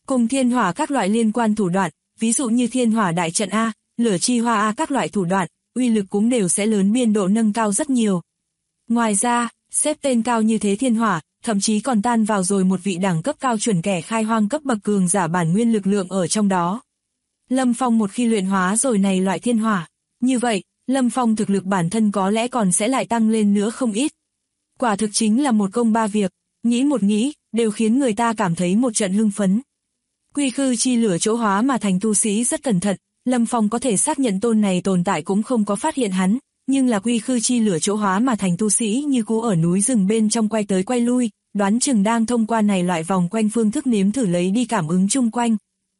Cùng thiên hỏa các loại liên quan thủ đoạn, ví dụ như thiên hỏa đại trận A, lửa chi hoa A các loại thủ đoạn, uy lực cũng đều sẽ lớn biên độ nâng cao rất nhiều. Ngoài ra, xếp tên cao như thế thiên hỏa, thậm chí còn tan vào rồi một vị đẳng cấp cao chuẩn kẻ khai hoang cấp bậc cường giả bản nguyên lực lượng ở trong đó. Lâm Phong một khi luyện hóa rồi này loại thiên hỏa, như vậy, Lâm Phong thực lực bản thân có lẽ còn sẽ lại tăng lên nữa không ít. Quả thực chính là một công ba việc, nghĩ một nghĩ, đều khiến người ta cảm thấy một trận hưng phấn. Quy khư chi lửa chỗ hóa mà thành tu sĩ rất cẩn thận, Lâm Phong có thể xác nhận tôn này tồn tại cũng không có phát hiện hắn, nhưng là quy khư chi lửa chỗ hóa mà thành tu sĩ như cũ ở núi rừng bên trong quay tới quay lui, đoán chừng đang thông qua này loại vòng quanh phương thức nếm thử lấy đi cảm ứng chung quanh.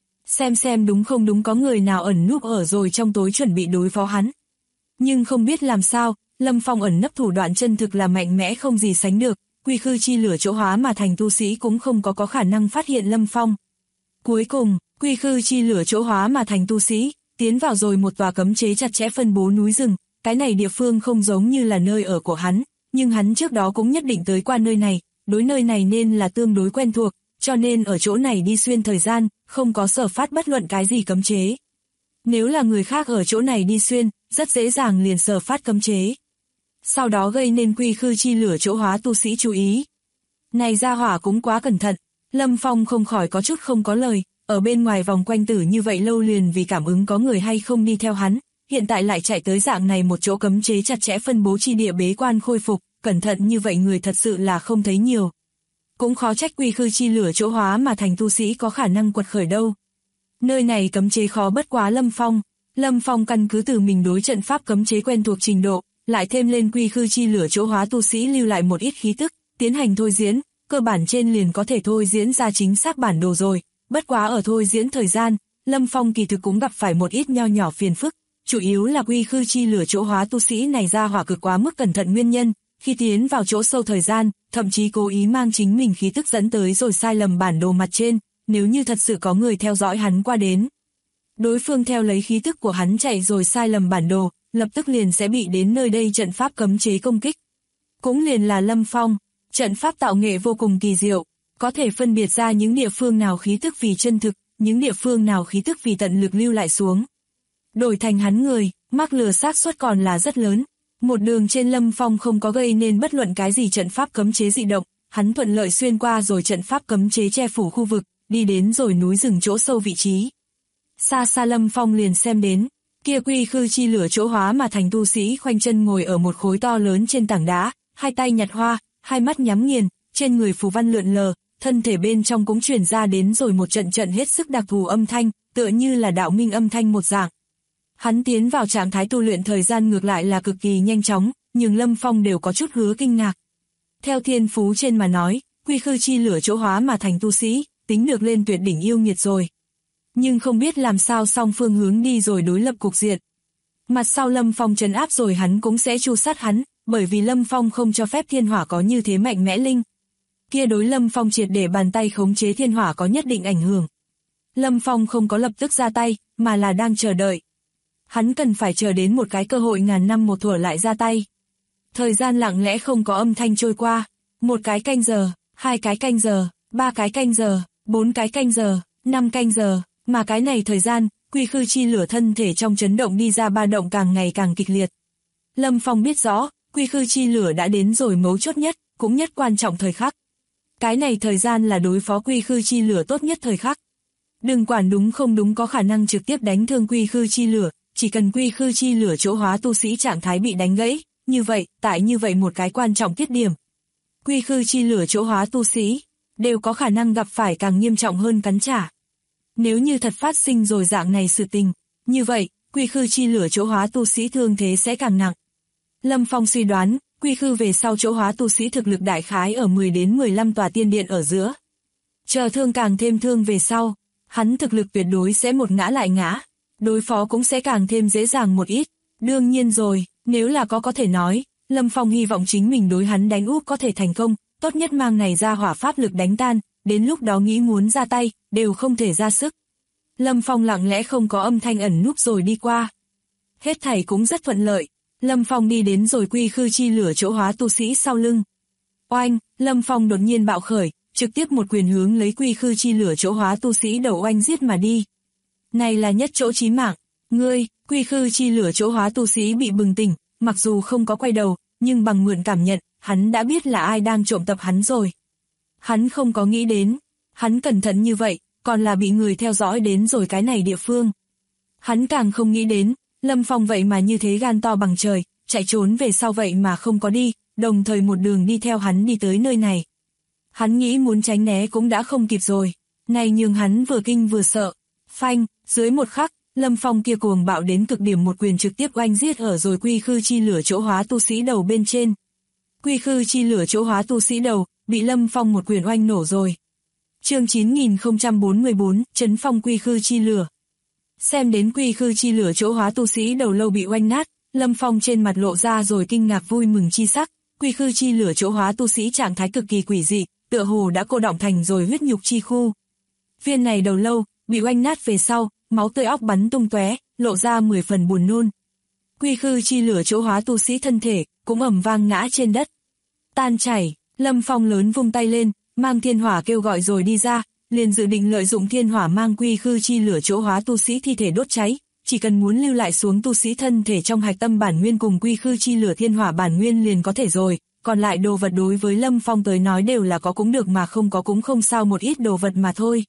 Xem đúng không đúng có người nào ẩn núp ở rồi trong tối chuẩn bị đối phó hắn. Nhưng không biết làm sao, Lâm Phong ẩn nấp thủ đoạn chân thực là mạnh mẽ không gì sánh được, quy khư chi lửa chỗ hóa mà thành tu sĩ cũng không có khả năng phát hiện Lâm Phong. Cuối cùng, quy khư chi lửa chỗ hóa mà thành tu sĩ, tiến vào rồi một tòa cấm chế chặt chẽ phân bố núi rừng, cái này địa phương không giống như là nơi ở của hắn, nhưng hắn trước đó cũng nhất định tới qua nơi này, đối nơi này nên là tương đối quen thuộc, cho nên ở chỗ này đi xuyên thời gian, không có sở phát bất luận cái gì cấm chế. Nếu là người khác ở chỗ này đi xuyên, rất dễ dàng liền sở phát cấm chế. Sau đó gây nên quy khư chi lửa chỗ hóa tu sĩ chú ý. Này gia hỏa cũng quá cẩn thận, Lâm Phong không khỏi có chút không có lời, ở bên ngoài vòng quanh tử như vậy lâu liền vì cảm ứng có người hay không đi theo hắn, hiện tại lại chạy tới dạng này một chỗ cấm chế chặt chẽ phân bố chi địa bế quan khôi phục, cẩn thận như vậy người thật sự là không thấy nhiều. Cũng khó trách quy khư chi lửa chỗ hóa mà thành tu sĩ có khả năng quật khởi đâu. Nơi này cấm chế khó bất quá Lâm Phong căn cứ từ mình đối trận pháp cấm chế quen thuộc trình độ, lại thêm lên quy khư chi lửa chỗ hóa tu sĩ lưu lại một ít khí tức, tiến hành thôi diễn, cơ bản trên liền có thể thôi diễn ra chính xác bản đồ rồi, bất quá ở thôi diễn thời gian, Lâm Phong kỳ thực cũng gặp phải một ít nho nhỏ phiền phức, chủ yếu là quy khư chi lửa chỗ hóa tu sĩ này ra hỏa cực quá mức cẩn thận nguyên nhân, khi tiến vào chỗ sâu thời gian, thậm chí cố ý mang chính mình khí tức dẫn tới rồi sai lầm bản đồ mặt trên, nếu như thật sự có người theo dõi hắn qua đến. Đối phương theo lấy khí tức của hắn chạy rồi sai lầm bản đồ, lập tức liền sẽ bị đến nơi đây trận pháp cấm chế công kích. Cũng liền là Lâm Phong, trận pháp tạo nghệ vô cùng kỳ diệu, có thể phân biệt ra những địa phương nào khí tức vì chân thực, những địa phương nào khí tức vì tận lực lưu lại xuống. Đổi thành hắn người, mắc lừa xác suất còn là rất lớn. Một đường trên Lâm Phong không có gây nên bất luận cái gì trận pháp cấm chế dị động, hắn thuận lợi xuyên qua rồi trận pháp cấm chế che phủ khu vực, đi đến rồi núi rừng chỗ sâu vị trí. Xa xa Lâm Phong liền xem đến, kia quy khư chi lửa chỗ hóa mà thành tu sĩ khoanh chân ngồi ở một khối to lớn trên tảng đá, hai tay nhặt hoa, hai mắt nhắm nghiền, trên người phù văn lượn lờ, thân thể bên trong cũng truyền ra đến rồi một trận trận hết sức đặc thù âm thanh, tựa như là đạo minh âm thanh một dạng. Hắn tiến vào trạng thái tu luyện thời gian ngược lại là cực kỳ nhanh chóng, nhưng Lâm Phong đều có chút hứa kinh ngạc. Theo thiên phú trên mà nói, quy khư chi lửa chỗ hóa mà thành tu sĩ, tính được lên tuyệt đỉnh yêu nghiệt rồi. Nhưng không biết làm sao song phương hướng đi rồi đối lập cục diện. Mặt sau Lâm Phong trấn áp rồi hắn cũng sẽ tru sát hắn, bởi vì Lâm Phong không cho phép thiên hỏa có như thế mạnh mẽ linh. Kia đối Lâm Phong triệt để bàn tay khống chế thiên hỏa có nhất định ảnh hưởng. Lâm Phong không có lập tức ra tay, mà là đang chờ đợi. Hắn cần phải chờ đến một cái cơ hội ngàn năm một thuở lại ra tay. Thời gian lặng lẽ không có âm thanh trôi qua, một cái canh giờ, hai cái canh giờ, ba cái canh giờ, bốn cái canh giờ, năm canh giờ, mà cái này thời gian, quy khư chi lửa thân thể trong chấn động đi ra ba động càng ngày càng kịch liệt. Lâm Phong biết rõ, quy khư chi lửa đã đến rồi mấu chốt nhất, cũng nhất quan trọng thời khắc. Cái này thời gian là đối phó quy khư chi lửa tốt nhất thời khắc. Đừng quản đúng không đúng có khả năng trực tiếp đánh thương quy khư chi lửa, chỉ cần quy khư chi lửa chỗ hóa tu sĩ trạng thái bị đánh gãy, như vậy, tại như vậy một cái quan trọng tiết điểm. Quy khư chi lửa chỗ hóa tu sĩ, đều có khả năng gặp phải càng nghiêm trọng hơn cắn trả. Nếu như thật phát sinh rồi dạng này sự tình, như vậy, quy khư chi lửa chỗ hóa tu sĩ thương thế sẽ càng nặng. Lâm Phong suy đoán, quy khư về sau chỗ hóa tu sĩ thực lực đại khái ở 10 đến 15 tòa tiên điện ở giữa. Chờ thương càng thêm thương về sau, hắn thực lực tuyệt đối sẽ một ngã lại ngã, đối phó cũng sẽ càng thêm dễ dàng một ít. Đương nhiên rồi, nếu là có thể nói, Lâm Phong hy vọng chính mình đối hắn đánh úp có thể thành công, tốt nhất mang này ra hỏa pháp lực đánh tan, đến lúc đó nghĩ muốn ra tay, đều không thể ra sức. Lâm Phong lặng lẽ không có âm thanh ẩn núp rồi đi qua. Hết thảy cũng rất thuận lợi, Lâm Phong đi đến rồi quy khư chi lửa chỗ hóa tu sĩ sau lưng. Oanh, Lâm Phong đột nhiên bạo khởi, trực tiếp một quyền hướng lấy quy khư chi lửa chỗ hóa tu sĩ đầu oanh giết mà đi. Này là nhất chỗ chí mạng, ngươi, quy khư chi lửa chỗ hóa tu sĩ bị bừng tỉnh, mặc dù không có quay đầu, nhưng bằng mượn cảm nhận, hắn đã biết là ai đang trộm tập hắn rồi. Hắn không có nghĩ đến, hắn cẩn thận như vậy, còn là bị người theo dõi đến rồi cái này địa phương. Hắn càng không nghĩ đến, Lâm Phong vậy mà như thế gan to bằng trời, chạy trốn về sau vậy mà không có đi, đồng thời một đường đi theo hắn đi tới nơi này. Hắn nghĩ muốn tránh né cũng đã không kịp rồi, này nhường hắn vừa kinh vừa sợ. Phanh, dưới một khắc, Lâm Phong kia cuồng bạo đến cực điểm một quyền trực tiếp oanh giết ở rồi quy khư chi lửa chỗ hóa tu sĩ đầu bên trên. Quy khư chi lửa chỗ hóa tu sĩ đầu, bị Lâm Phong một quyền oanh nổ rồi. Chương 9044, Trấn Phong quy khư chi lửa. Xem đến quy khư chi lửa chỗ hóa tu sĩ đầu lâu bị oanh nát, Lâm Phong trên mặt lộ ra rồi kinh ngạc vui mừng chi sắc. Quy khư chi lửa chỗ hóa tu sĩ trạng thái cực kỳ quỷ dị, tựa hồ đã cô đọng thành rồi huyết nhục chi khu. Viên này đầu lâu bị oanh nát về sau, máu tươi óc bắn tung tóe, lộ ra 10 phần buồn nôn. Quy khư chi lửa chỗ hóa tu sĩ thân thể cũng ầm vang ngã trên đất. Tan chảy, Lâm Phong lớn vung tay lên, mang thiên hỏa kêu gọi rồi đi ra, liền dự định lợi dụng thiên hỏa mang quy khư chi lửa chỗ hóa tu sĩ thi thể đốt cháy, chỉ cần muốn lưu lại xuống tu sĩ thân thể trong hạch tâm bản nguyên cùng quy khư chi lửa thiên hỏa bản nguyên liền có thể rồi, còn lại đồ vật đối với Lâm Phong tới nói đều là có cũng được mà không có cũng không sao, một ít đồ vật mà thôi.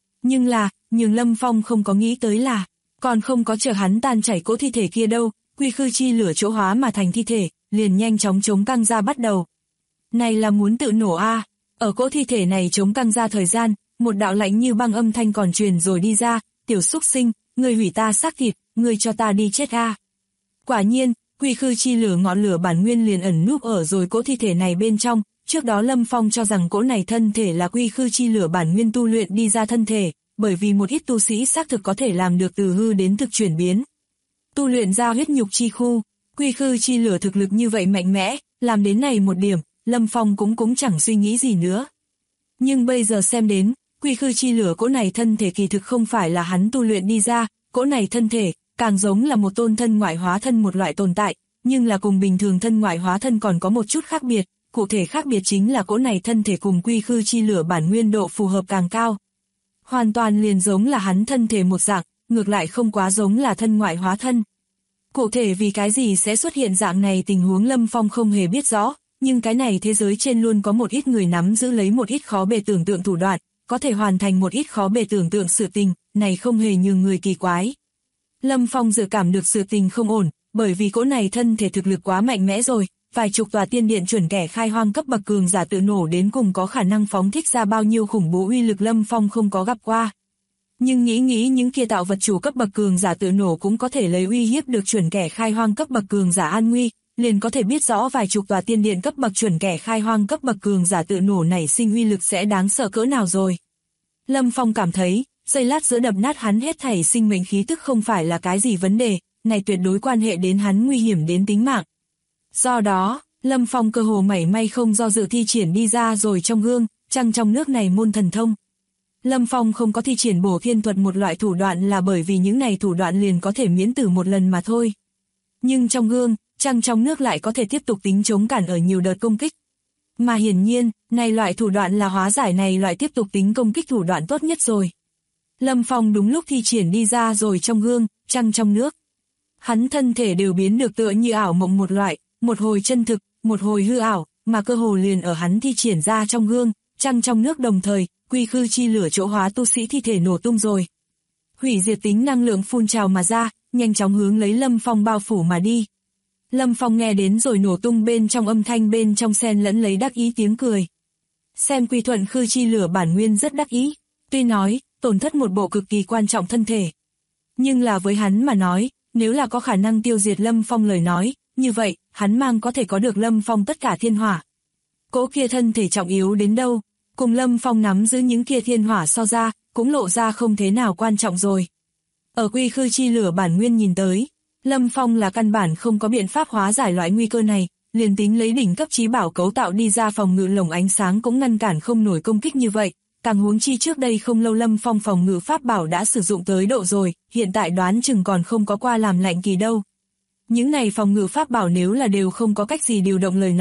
Nhưng Lâm Phong không có nghĩ tới là, còn không có chờ hắn tan chảy cỗ thi thể kia đâu, quy khư chi lửa chỗ hóa mà thành thi thể, liền nhanh chóng chống căng ra bắt đầu. Này là muốn tự nổ a. Ở cỗ thi thể này chống căng ra thời gian, một đạo lạnh như băng âm thanh còn truyền rồi đi ra, tiểu xúc sinh, ngươi hủy ta xác thịt, ngươi cho ta đi chết a. Quả nhiên, quy khư chi lửa ngọn lửa bản nguyên liền ẩn núp ở rồi cỗ thi thể này bên trong, trước đó Lâm Phong cho rằng cỗ này thân thể là quy khư chi lửa bản nguyên tu luyện đi ra thân thể, bởi vì một ít tu sĩ xác thực có thể làm được từ hư đến thực chuyển biến. Tu luyện ra huyết nhục chi khu, quy khư chi lửa thực lực như vậy mạnh mẽ, làm đến này một điểm, Lâm Phong cũng chẳng suy nghĩ gì nữa. Nhưng bây giờ xem đến, quy khư chi lửa cỗ này thân thể kỳ thực không phải là hắn tu luyện đi ra, cỗ này thân thể, càng giống là một tôn thân ngoại hóa thân một loại tồn tại, nhưng là cùng bình thường thân ngoại hóa thân còn có một chút khác biệt, cụ thể khác biệt chính là cỗ này thân thể cùng quy khư chi lửa bản nguyên độ phù hợp càng cao. Hoàn toàn liền giống là hắn thân thể một dạng, ngược lại không quá giống là thân ngoại hóa thân. Cụ thể vì cái gì sẽ xuất hiện dạng này tình huống Lâm Phong không hề biết rõ, nhưng cái này thế giới trên luôn có một ít người nắm giữ lấy một ít khó bề tưởng tượng thủ đoạn, có thể hoàn thành một ít khó bề tưởng tượng sự tình, này không hề như người kỳ quái. Lâm Phong dự cảm được sự tình không ổn, bởi vì cỗ này thân thể thực lực quá mạnh mẽ rồi, vài chục tòa tiên điện chuẩn kẻ khai hoang cấp bậc cường giả tự nổ đến cùng có khả năng phóng thích ra bao nhiêu khủng bố uy lực Lâm Phong không có gặp qua. Nhưng nghĩ những kia tạo vật chủ cấp bậc cường giả tự nổ cũng có thể lấy uy hiếp được chuẩn kẻ khai hoang cấp bậc cường giả an nguy, liền có thể biết rõ vài chục tòa tiên điện cấp bậc chuẩn kẻ khai hoang cấp bậc cường giả tự nổ nảy sinh uy lực sẽ đáng sợ cỡ nào rồi. Lâm Phong cảm thấy, giây lát giữa đập nát hắn hết thảy sinh mệnh khí tức không phải là cái gì vấn đề, này tuyệt đối quan hệ đến hắn nguy hiểm đến tính mạng. Do đó, Lâm Phong cơ hồ mảy may không do dự thi triển đi ra rồi trong gương, trăng trong nước này môn thần thông. Lâm Phong không có thi triển bổ thiên thuật một loại thủ đoạn là bởi vì những này thủ đoạn liền có thể miễn tử một lần mà thôi. Nhưng trong gương, trăng trong nước lại có thể tiếp tục tính chống cản ở nhiều đợt công kích. Mà hiển nhiên, này loại thủ đoạn là hóa giải này loại tiếp tục tính công kích thủ đoạn tốt nhất rồi. Lâm Phong đúng lúc thi triển đi ra rồi trong gương, trăng trong nước. Hắn thân thể đều biến được tựa như ảo mộng một loại, một hồi chân thực, một hồi hư ảo, mà cơ hồ liền ở hắn thi triển ra trong gương, trăng trong nước đồng thời, quy khư chi lửa chỗ hóa tu sĩ thi thể nổ tung rồi. Hủy diệt tính năng lượng phun trào mà ra, nhanh chóng hướng lấy Lâm Phong bao phủ mà đi. Lâm Phong nghe đến rồi nổ tung bên trong âm thanh bên trong xen lẫn lấy đắc ý tiếng cười. Xem quy thuận khư chi lửa bản nguyên rất đắc ý, tuy nói, tổn thất một bộ cực kỳ quan trọng thân thể. Nhưng là với hắn mà nói, nếu là có khả năng tiêu diệt Lâm Phong lời nói, như vậy, hắn mang có thể có được Lâm Phong tất cả thiên hỏa. Cỗ kia thân thể trọng yếu đến đâu, cùng Lâm Phong nắm giữ những kia thiên hỏa so ra, cũng lộ ra không thế nào quan trọng rồi. Ở quy khư chi lửa bản nguyên nhìn tới, Lâm Phong là căn bản không có biện pháp hóa giải loại nguy cơ này, liền tính lấy đỉnh cấp chí bảo cấu tạo đi ra phòng ngự lồng ánh sáng cũng ngăn cản không nổi công kích như vậy, càng huống chi trước đây không lâu Lâm Phong phòng ngự pháp bảo đã sử dụng tới độ rồi, hiện tại đoán chừng còn không có qua làm lạnh kỳ đâu. Những này phòng ngự pháp bảo nếu là đều không có cách gì điều động lời nói,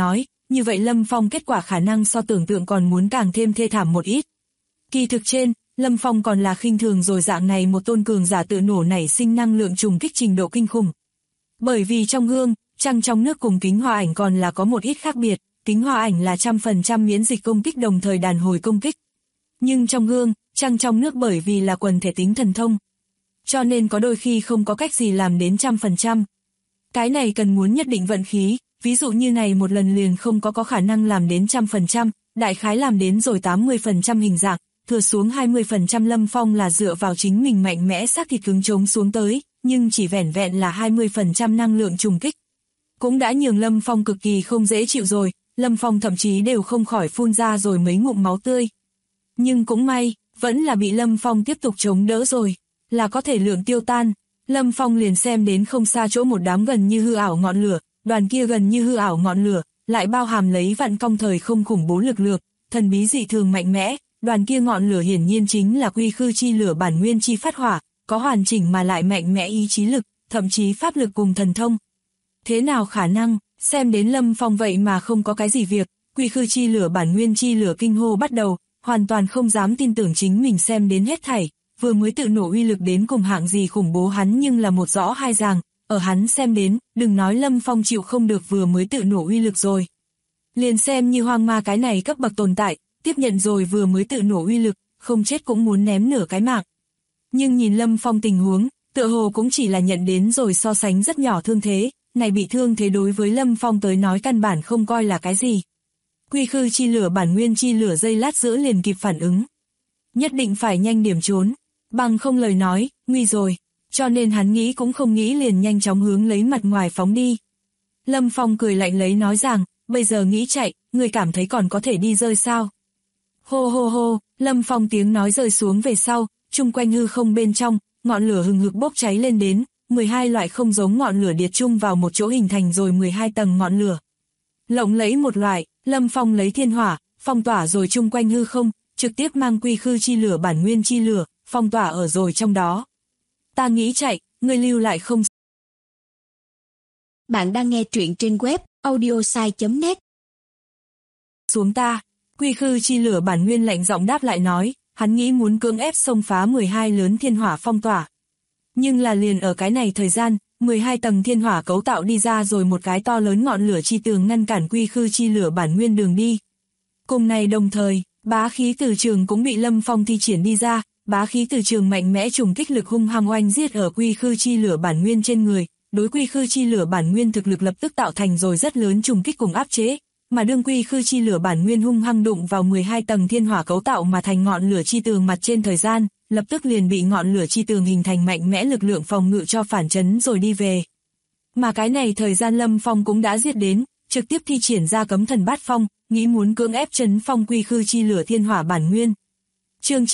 như vậy Lâm Phong kết quả khả năng so tưởng tượng còn muốn càng thêm thê thảm một ít. Kỳ thực trên, Lâm Phong còn là khinh thường rồi dạng này một tôn cường giả tự nổ nảy sinh năng lượng trùng kích trình độ kinh khủng. Bởi vì trong gương, trăng trong nước cùng kính hoa ảnh còn là có một ít khác biệt, kính hoa ảnh là 100% miễn dịch công kích đồng thời đàn hồi công kích. Nhưng trong gương, trăng trong nước bởi vì là quần thể tính thần thông, cho nên có đôi khi không có cách gì làm đến 100%. Cái này cần muốn nhất định vận khí, ví dụ như này một lần liền không có khả năng làm đến 100%, đại khái làm đến rồi 80% hình dạng, thừa xuống 20% Lâm Phong là dựa vào chính mình mạnh mẽ xác thịt cứng chống xuống tới, nhưng chỉ vẻn vẹn là 20% năng lượng trùng kích. Cũng đã nhường Lâm Phong cực kỳ không dễ chịu rồi, Lâm Phong thậm chí đều không khỏi phun ra rồi mấy ngụm máu tươi. Nhưng cũng may, vẫn là bị Lâm Phong tiếp tục chống đỡ rồi, là có thể lượng tiêu tan. Lâm Phong liền xem đến không xa chỗ một đám gần như hư ảo ngọn lửa, đoàn kia gần như hư ảo ngọn lửa, lại bao hàm lấy vạn cong thời không khủng bố lực lượng, thần bí dị thường mạnh mẽ, đoàn kia ngọn lửa hiển nhiên chính là quy khư chi lửa bản nguyên chi phát hỏa, có hoàn chỉnh mà lại mạnh mẽ ý chí lực, thậm chí pháp lực cùng thần thông. Thế nào khả năng, xem đến Lâm Phong vậy mà không có cái gì việc, quy khư chi lửa bản nguyên chi lửa kinh hô bắt đầu, hoàn toàn không dám tin tưởng chính mình xem đến hết thảy, vừa mới tự nổ uy lực đến cùng hạng gì khủng bố hắn nhưng là một rõ hai ràng, ở hắn xem đến, đừng nói Lâm Phong chịu không được vừa mới tự nổ uy lực rồi. Liền xem như hoang ma cái này cấp bậc tồn tại, tiếp nhận rồi vừa mới tự nổ uy lực, không chết cũng muốn ném nửa cái mạng. Nhưng nhìn Lâm Phong tình huống, tựa hồ cũng chỉ là nhận đến rồi so sánh rất nhỏ thương thế, này bị thương thế đối với Lâm Phong tới nói căn bản không coi là cái gì. Quy khư chi lửa bản nguyên chi lửa giây lát giữa liền kịp phản ứng. Nhất định phải nhanh điểm trốn, bằng không lời nói, nguy rồi, cho nên hắn nghĩ cũng không nghĩ liền nhanh chóng hướng lấy mặt ngoài phóng đi. Lâm Phong cười lạnh lấy nói rằng, bây giờ nghĩ chạy, người cảm thấy còn có thể đi rơi sao? Hô hô hô, Lâm Phong tiếng nói rơi xuống về sau, chung quanh hư không bên trong, ngọn lửa hừng hực bốc cháy lên đến, 12 loại không giống ngọn lửa điệt chung vào một chỗ hình thành rồi 12 tầng ngọn lửa. Lộng lấy một loại, Lâm Phong lấy thiên hỏa, phong tỏa rồi chung quanh hư không, trực tiếp mang quy khư chi lửa bản nguyên chi lửa, phong tỏa ở rồi trong đó. Ta nghĩ chạy, người lưu lại không. Bạn đang nghe truyện trên web audiosai.net. Xuống ta, quy khư chi lửa bản nguyên lạnh giọng đáp lại nói, hắn nghĩ muốn cưỡng ép xông phá 12 lớn thiên hỏa phong tỏa. Nhưng là liền ở cái này thời gian, 12 tầng thiên hỏa cấu tạo đi ra rồi một cái to lớn ngọn lửa chi tường ngăn cản quy khư chi lửa bản nguyên đường đi. Cùng này đồng thời, bá khí từ trường cũng bị Lâm Phong thi triển đi ra, bá khí từ trường mạnh mẽ trùng kích lực hung hăng oanh giết ở quy khư chi lửa bản nguyên trên người, đối quy khư chi lửa bản nguyên thực lực lập tức tạo thành rồi rất lớn trùng kích cùng áp chế, mà đương quy khư chi lửa bản nguyên hung hăng đụng vào 12 tầng thiên hỏa cấu tạo mà thành ngọn lửa chi tường mặt trên thời gian, lập tức liền bị ngọn lửa chi tường hình thành mạnh mẽ lực lượng phòng ngự cho phản chấn rồi đi về. Mà cái này thời gian Lâm Phong cũng đã giết đến, trực tiếp thi triển ra cấm thần bát phong, nghĩ muốn cưỡng ép chấn phong quy khư chi lửa thiên hỏa bản nguyên. Chương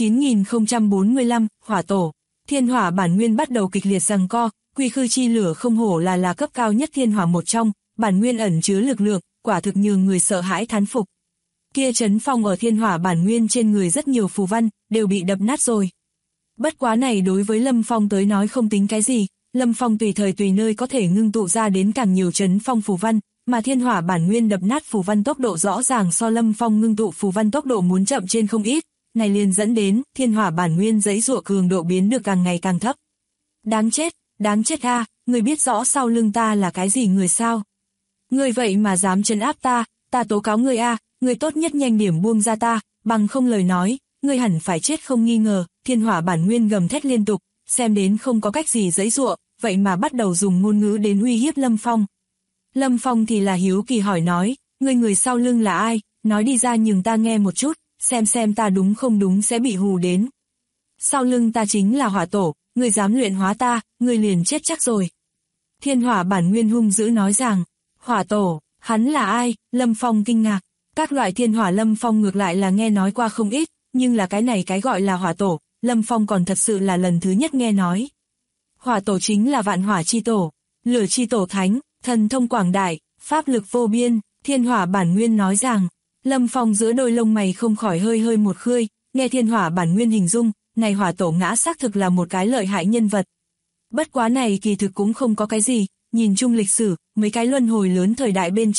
9045, Hỏa Tổ. Thiên hỏa bản nguyên bắt đầu kịch liệt giằng co, quy khư chi lửa không hổ là cấp cao nhất thiên hỏa một trong, bản nguyên ẩn chứa lực lượng, quả thực nhường người sợ hãi thán phục. Kia chấn phong ở thiên hỏa bản nguyên trên người rất nhiều phù văn, đều bị đập nát rồi. Bất quá này đối với Lâm Phong tới nói không tính cái gì, Lâm Phong tùy thời tùy nơi có thể ngưng tụ ra đến càng nhiều chấn phong phù văn, mà thiên hỏa bản nguyên đập nát phù văn tốc độ rõ ràng so Lâm Phong ngưng tụ phù văn tốc độ muốn chậm trên không ít, này liền dẫn đến thiên hỏa bản nguyên giãy giụa cường độ biến được càng ngày càng thấp. Đáng chết a, người biết rõ sau lưng ta là cái gì người sao? Người vậy mà dám trấn áp ta tố cáo người a, người tốt nhất nhanh điểm buông ra ta, bằng không lời nói, người hẳn phải chết không nghi ngờ. Thiên hỏa bản nguyên gầm thét liên tục, xem đến không có cách gì giãy giụa, vậy mà bắt đầu dùng ngôn ngữ đến uy hiếp Lâm Phong. Lâm Phong thì là hiếu kỳ hỏi nói, người sau lưng là ai, nói đi ra nhường ta nghe một chút, xem ta đúng không đúng sẽ bị hù đến. Sau lưng ta chính là Hỏa Tổ, người dám luyện hóa ta, người liền chết chắc rồi. Thiên hỏa bản nguyên hung dữ nói rằng, Hỏa Tổ, hắn là ai? Lâm Phong kinh ngạc, các loại thiên hỏa Lâm Phong ngược lại là nghe nói qua không ít, nhưng là cái này cái gọi là Hỏa Tổ, Lâm Phong còn thật sự là lần thứ nhất nghe nói. Hỏa Tổ chính là vạn hỏa chi tổ, lửa chi tổ thánh, thần thông quảng đại, pháp lực vô biên, thiên hỏa bản nguyên nói rằng. Lâm Phong giữa đôi lông mày không khỏi hơi một khơi, nghe thiên hỏa bản nguyên hình dung, này Hỏa Tổ ngã xác thực là một cái lợi hại nhân vật. Bất quá này kỳ thực cũng không có cái gì, nhìn chung lịch sử, mấy cái luân hồi lớn thời đại bên trong,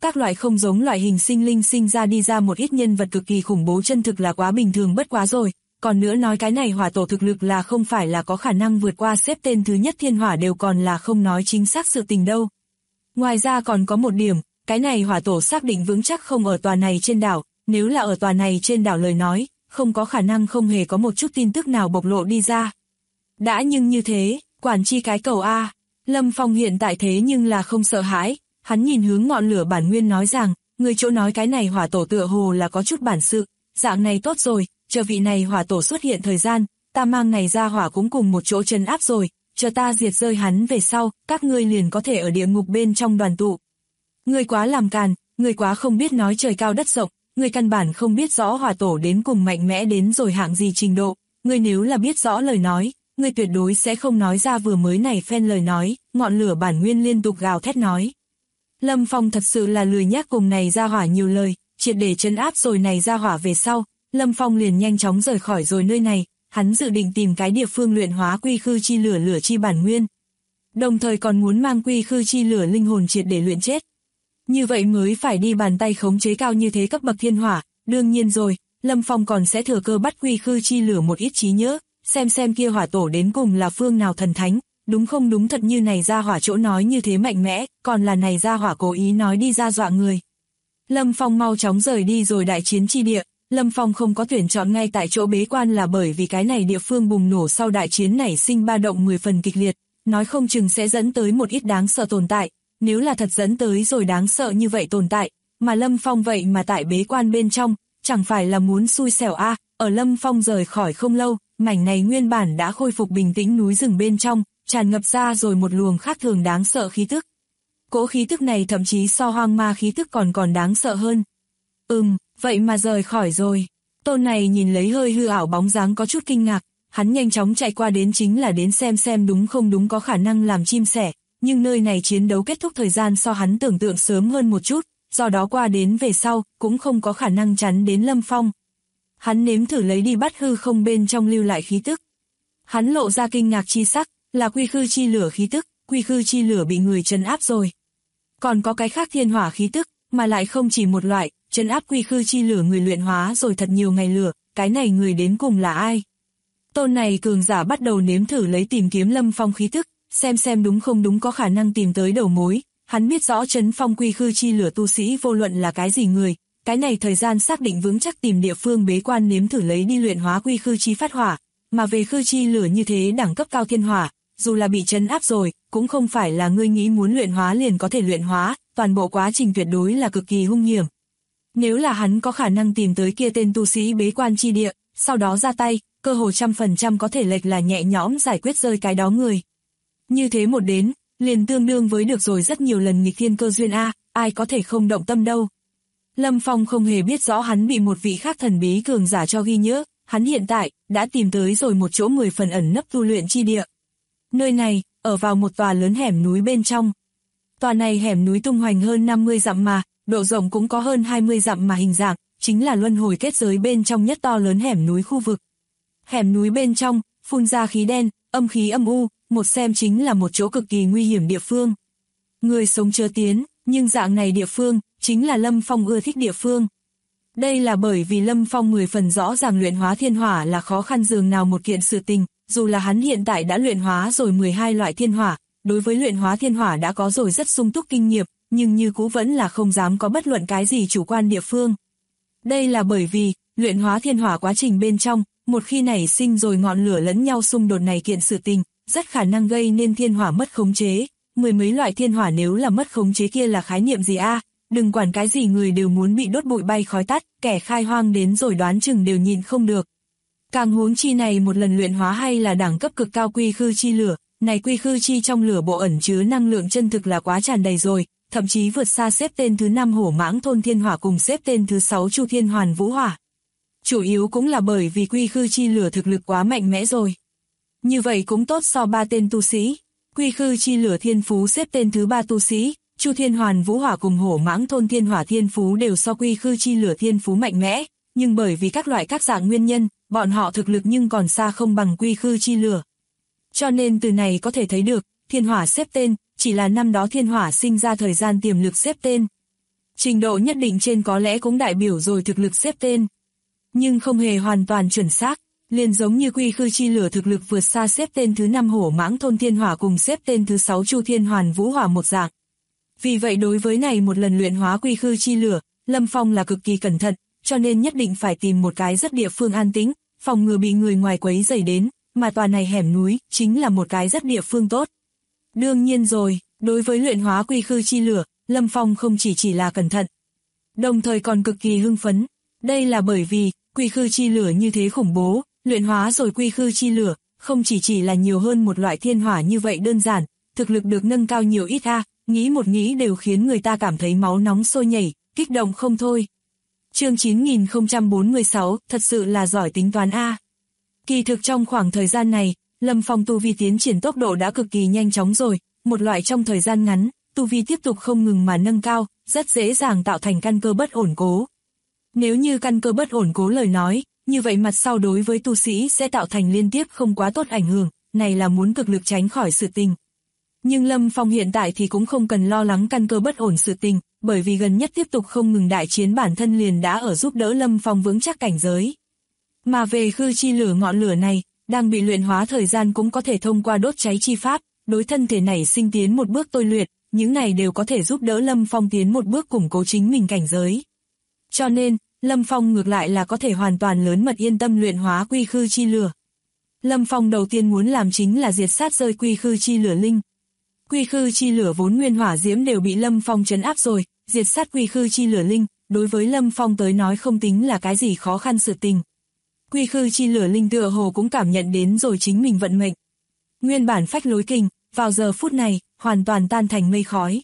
các loại không giống loại hình sinh linh sinh ra đi ra một ít nhân vật cực kỳ khủng bố chân thực là quá bình thường bất quá rồi. Còn nữa nói cái này hỏa tổ thực lực là không phải là có khả năng vượt qua xếp tên thứ nhất thiên hỏa đều còn là không nói chính xác sự tình đâu. Ngoài ra còn có một điểm, cái này hỏa tổ xác định vững chắc không ở tòa này trên đảo, nếu là ở tòa này trên đảo lời nói, không có khả năng không hề có một chút tin tức nào bộc lộ đi ra. Đã nhưng như thế, quản chi cái cầu A, Lâm Phong hiện tại thế nhưng là không sợ hãi, hắn nhìn hướng ngọn lửa bản nguyên nói rằng, người chỗ nói cái này hỏa tổ tựa hồ là có chút bản sự, dạng này tốt rồi, chờ vị này hỏa tổ xuất hiện thời gian, ta mang này ra hỏa cũng cùng một chỗ trấn áp rồi, chờ ta diệt rơi hắn về sau, các ngươi liền có thể ở địa ngục bên trong đoàn tụ. Ngươi quá làm càn, ngươi quá không biết nói trời cao đất rộng, ngươi căn bản không biết rõ hỏa tổ đến cùng mạnh mẽ đến rồi hạng gì trình độ, ngươi nếu là biết rõ lời nói, ngươi tuyệt đối sẽ không nói ra vừa mới này phen lời nói, ngọn lửa bản nguyên liên tục gào thét nói. Lâm Phong thật sự là lười nhác cùng này ra hỏa nhiều lời, triệt để trấn áp rồi này ra hỏa về sau, Lâm Phong liền nhanh chóng rời khỏi rồi nơi này, hắn dự định tìm cái địa phương luyện hóa quy khư chi lửa lửa chi bản nguyên. Đồng thời còn muốn mang quy khư chi lửa linh hồn triệt để luyện chết. Như vậy mới phải đi bàn tay khống chế cao như thế cấp bậc thiên hỏa, đương nhiên rồi, Lâm Phong còn sẽ thừa cơ bắt quy khư chi lửa một ít trí nhớ, xem kia hỏa tổ đến cùng là phương nào thần thánh, đúng không đúng thật như này ra hỏa chỗ nói như thế mạnh mẽ, còn là này ra hỏa cố ý nói đi ra dọa người. Lâm Phong mau chóng rời đi rồi đại chiến chi địa, Lâm Phong không có tuyển chọn ngay tại chỗ bế quan là bởi vì cái này địa phương bùng nổ sau đại chiến nảy sinh ba động 10 phần kịch liệt, nói không chừng sẽ dẫn tới một ít đáng sợ tồn tại, nếu là thật dẫn tới rồi đáng sợ như vậy tồn tại, mà Lâm Phong vậy mà tại bế quan bên trong, chẳng phải là muốn xui xẻo a. Ở Lâm Phong rời khỏi không lâu, mảnh này nguyên bản đã khôi phục bình tĩnh núi rừng bên trong, tràn ngập ra rồi một luồng khác thường đáng sợ khí tức. Cỗ khí tức này thậm chí so hoang ma khí tức còn đáng sợ hơn. Vậy mà rời khỏi rồi. Tôn này nhìn lấy hơi hư ảo bóng dáng có chút kinh ngạc, hắn nhanh chóng chạy qua đến chính là đến xem đúng không đúng có khả năng làm chim sẻ, nhưng nơi này chiến đấu kết thúc thời gian so hắn tưởng tượng sớm hơn một chút, do đó qua đến về sau, cũng không có khả năng chắn đến Lâm Phong. Hắn nếm thử lấy đi bắt hư không bên trong lưu lại khí tức. Hắn lộ ra kinh ngạc chi sắc, là quy khư chi lửa khí tức, quy khư chi lửa bị người trấn áp rồi. Còn có cái khác thiên hỏa khí tức, mà lại không chỉ một loại, trấn áp quy khư chi lửa người luyện hóa rồi thật nhiều ngày lửa, cái này người đến cùng là ai? Tôn này cường giả bắt đầu nếm thử lấy tìm kiếm Lâm Phong khí tức, xem đúng không đúng có khả năng tìm tới đầu mối, hắn biết rõ trấn phong quy khư chi lửa tu sĩ vô luận là cái gì người, cái này thời gian xác định vững chắc tìm địa phương bế quan nếm thử lấy đi luyện hóa quy khư chi phát hỏa, mà về khư chi lửa như thế đẳng cấp cao thiên hỏa, dù là bị trấn áp rồi, cũng không phải là ngươi nghĩ muốn luyện hóa liền có thể luyện hóa, toàn bộ quá trình tuyệt đối là cực kỳ hung hiểm. Nếu là hắn có khả năng tìm tới kia tên tu sĩ bế quan chi địa, sau đó ra tay, cơ hồ 100% có thể lệch là nhẹ nhõm giải quyết rơi cái đó người. Như thế một đến, liền tương đương với được rồi rất nhiều lần nghịch thiên cơ duyên a, ai có thể không động tâm đâu. Lâm Phong không hề biết rõ hắn bị một vị khác thần bí cường giả cho ghi nhớ, hắn hiện tại đã tìm tới rồi một chỗ 10 phần ẩn nấp tu luyện chi địa. Nơi này, ở vào một tòa lớn hẻm núi bên trong. Tòa này hẻm núi tung hoành hơn 50 dặm mà, độ rộng cũng có hơn 20 dặm mà hình dạng, chính là luân hồi kết giới bên trong nhất to lớn hẻm núi khu vực. Hẻm núi bên trong, phun ra khí đen, âm khí âm u, một xem chính là một chỗ cực kỳ nguy hiểm địa phương. Người sống chớ tiến, nhưng dạng này địa phương, chính là Lâm Phong ưa thích địa phương. Đây là bởi vì Lâm Phong 10 phần rõ ràng luyện hóa thiên hỏa là khó khăn dường nào một kiện sự tình, dù là hắn hiện tại đã luyện hóa rồi 12 loại thiên hỏa, đối với luyện hóa thiên hỏa đã có rồi rất sung túc kinh nghiệm, nhưng như cũ vẫn là không dám có bất luận cái gì chủ quan địa phương. Đây là bởi vì, luyện hóa thiên hỏa quá trình bên trong, một khi nảy sinh rồi ngọn lửa lẫn nhau xung đột này kiện sự tình, rất khả năng gây nên thiên hỏa mất khống chế. Mười mấy loại thiên hỏa nếu là mất khống chế kia là khái niệm gì a? Đừng quản cái gì người đều muốn bị đốt bụi bay khói tắt, kẻ khai hoang đến rồi đoán chừng đều nhìn không được. Càng huống chi này một lần luyện hóa hay là đẳng cấp cực cao quy khư chi lửa, này quy khư chi trong lửa bộ ẩn chứa năng lượng chân thực là quá tràn đầy rồi, thậm chí vượt xa xếp tên thứ 5 hổ mãng thôn thiên hỏa cùng xếp tên thứ 6 chu thiên hoàn vũ hỏa. Chủ yếu cũng là bởi vì quy khư chi lửa thực lực quá mạnh mẽ rồi. Như vậy cũng tốt so 3 tên tu sĩ. Quy khư chi lửa thiên phú xếp tên thứ 3 tu sĩ, chu thiên hoàn vũ hỏa cùng hổ mãng thôn thiên hỏa thiên phú đều so quy khư chi lửa thiên phú mạnh mẽ, nhưng bởi vì các loại các dạng nguyên nhân, bọn họ thực lực nhưng còn xa không bằng quy khư chi lửa. Cho nên từ này có thể thấy được, thiên hỏa xếp tên, chỉ là năm đó thiên hỏa sinh ra thời gian tiềm lực xếp tên. Trình độ nhất định trên có lẽ cũng đại biểu rồi thực lực xếp tên. Nhưng không hề hoàn toàn chuẩn xác, liền giống như Quy Khư Chi Lửa thực lực vượt xa xếp tên thứ 5 Hổ Mãng Thôn Thiên Hỏa cùng xếp tên thứ 6 Chu Thiên Hoàn Vũ Hỏa một dạng. Vì vậy đối với này một lần luyện hóa Quy Khư Chi Lửa, Lâm Phong là cực kỳ cẩn thận, cho nên nhất định phải tìm một cái rất địa phương an tĩnh, phòng ngừa bị người ngoài quấy rầy đến, mà tòa này hẻm núi chính là một cái rất địa phương tốt. Đương nhiên rồi, đối với luyện hóa Quy Khư Chi Lửa, Lâm Phong không chỉ là cẩn thận, đồng thời còn cực kỳ hưng phấn. Đây là bởi vì, Quy Khư Chi Lửa như thế khủng bố, luyện hóa rồi Quy Khư Chi Lửa, không chỉ là nhiều hơn một loại thiên hỏa như vậy đơn giản, thực lực được nâng cao nhiều ít nghĩ một nghĩ đều khiến người ta cảm thấy máu nóng sôi nhảy, kích động không thôi. Chương 9046, thật sự là giỏi tính toán Kỳ thực trong khoảng thời gian này, Lâm Phong tu vi tiến triển tốc độ đã cực kỳ nhanh chóng rồi, một loại trong thời gian ngắn, tu vi tiếp tục không ngừng mà nâng cao, rất dễ dàng tạo thành căn cơ bất ổn cố. Nếu như căn cơ bất ổn cố lời nói, như vậy mặt sau đối với tu sĩ sẽ tạo thành liên tiếp không quá tốt ảnh hưởng, này là muốn cực lực tránh khỏi sự tình. Nhưng Lâm Phong hiện tại thì cũng không cần lo lắng căn cơ bất ổn sự tình, bởi vì gần nhất tiếp tục không ngừng đại chiến bản thân liền đã ở giúp đỡ Lâm Phong vững chắc cảnh giới. Mà về Khư Chi Lửa ngọn lửa này, đang bị luyện hóa thời gian cũng có thể thông qua đốt cháy chi pháp, đối thân thể này sinh tiến một bước tôi luyện, những này đều có thể giúp đỡ Lâm Phong tiến một bước củng cố chính mình cảnh giới. Cho nên, Lâm Phong ngược lại là có thể hoàn toàn lớn mật yên tâm luyện hóa Quy Khư Chi Lửa. Lâm Phong đầu tiên muốn làm chính là diệt sát rơi Quy Khư Chi Lửa linh. Quy Khư Chi Lửa vốn nguyên hỏa diễm đều bị Lâm Phong trấn áp rồi, diệt sát Quy Khư Chi Lửa linh, đối với Lâm Phong tới nói không tính là cái gì khó khăn sự tình. Quy Khư Chi Lửa linh tựa hồ cũng cảm nhận đến rồi chính mình vận mệnh. Nguyên bản phách lối kình, vào giờ phút này, hoàn toàn tan thành mây khói.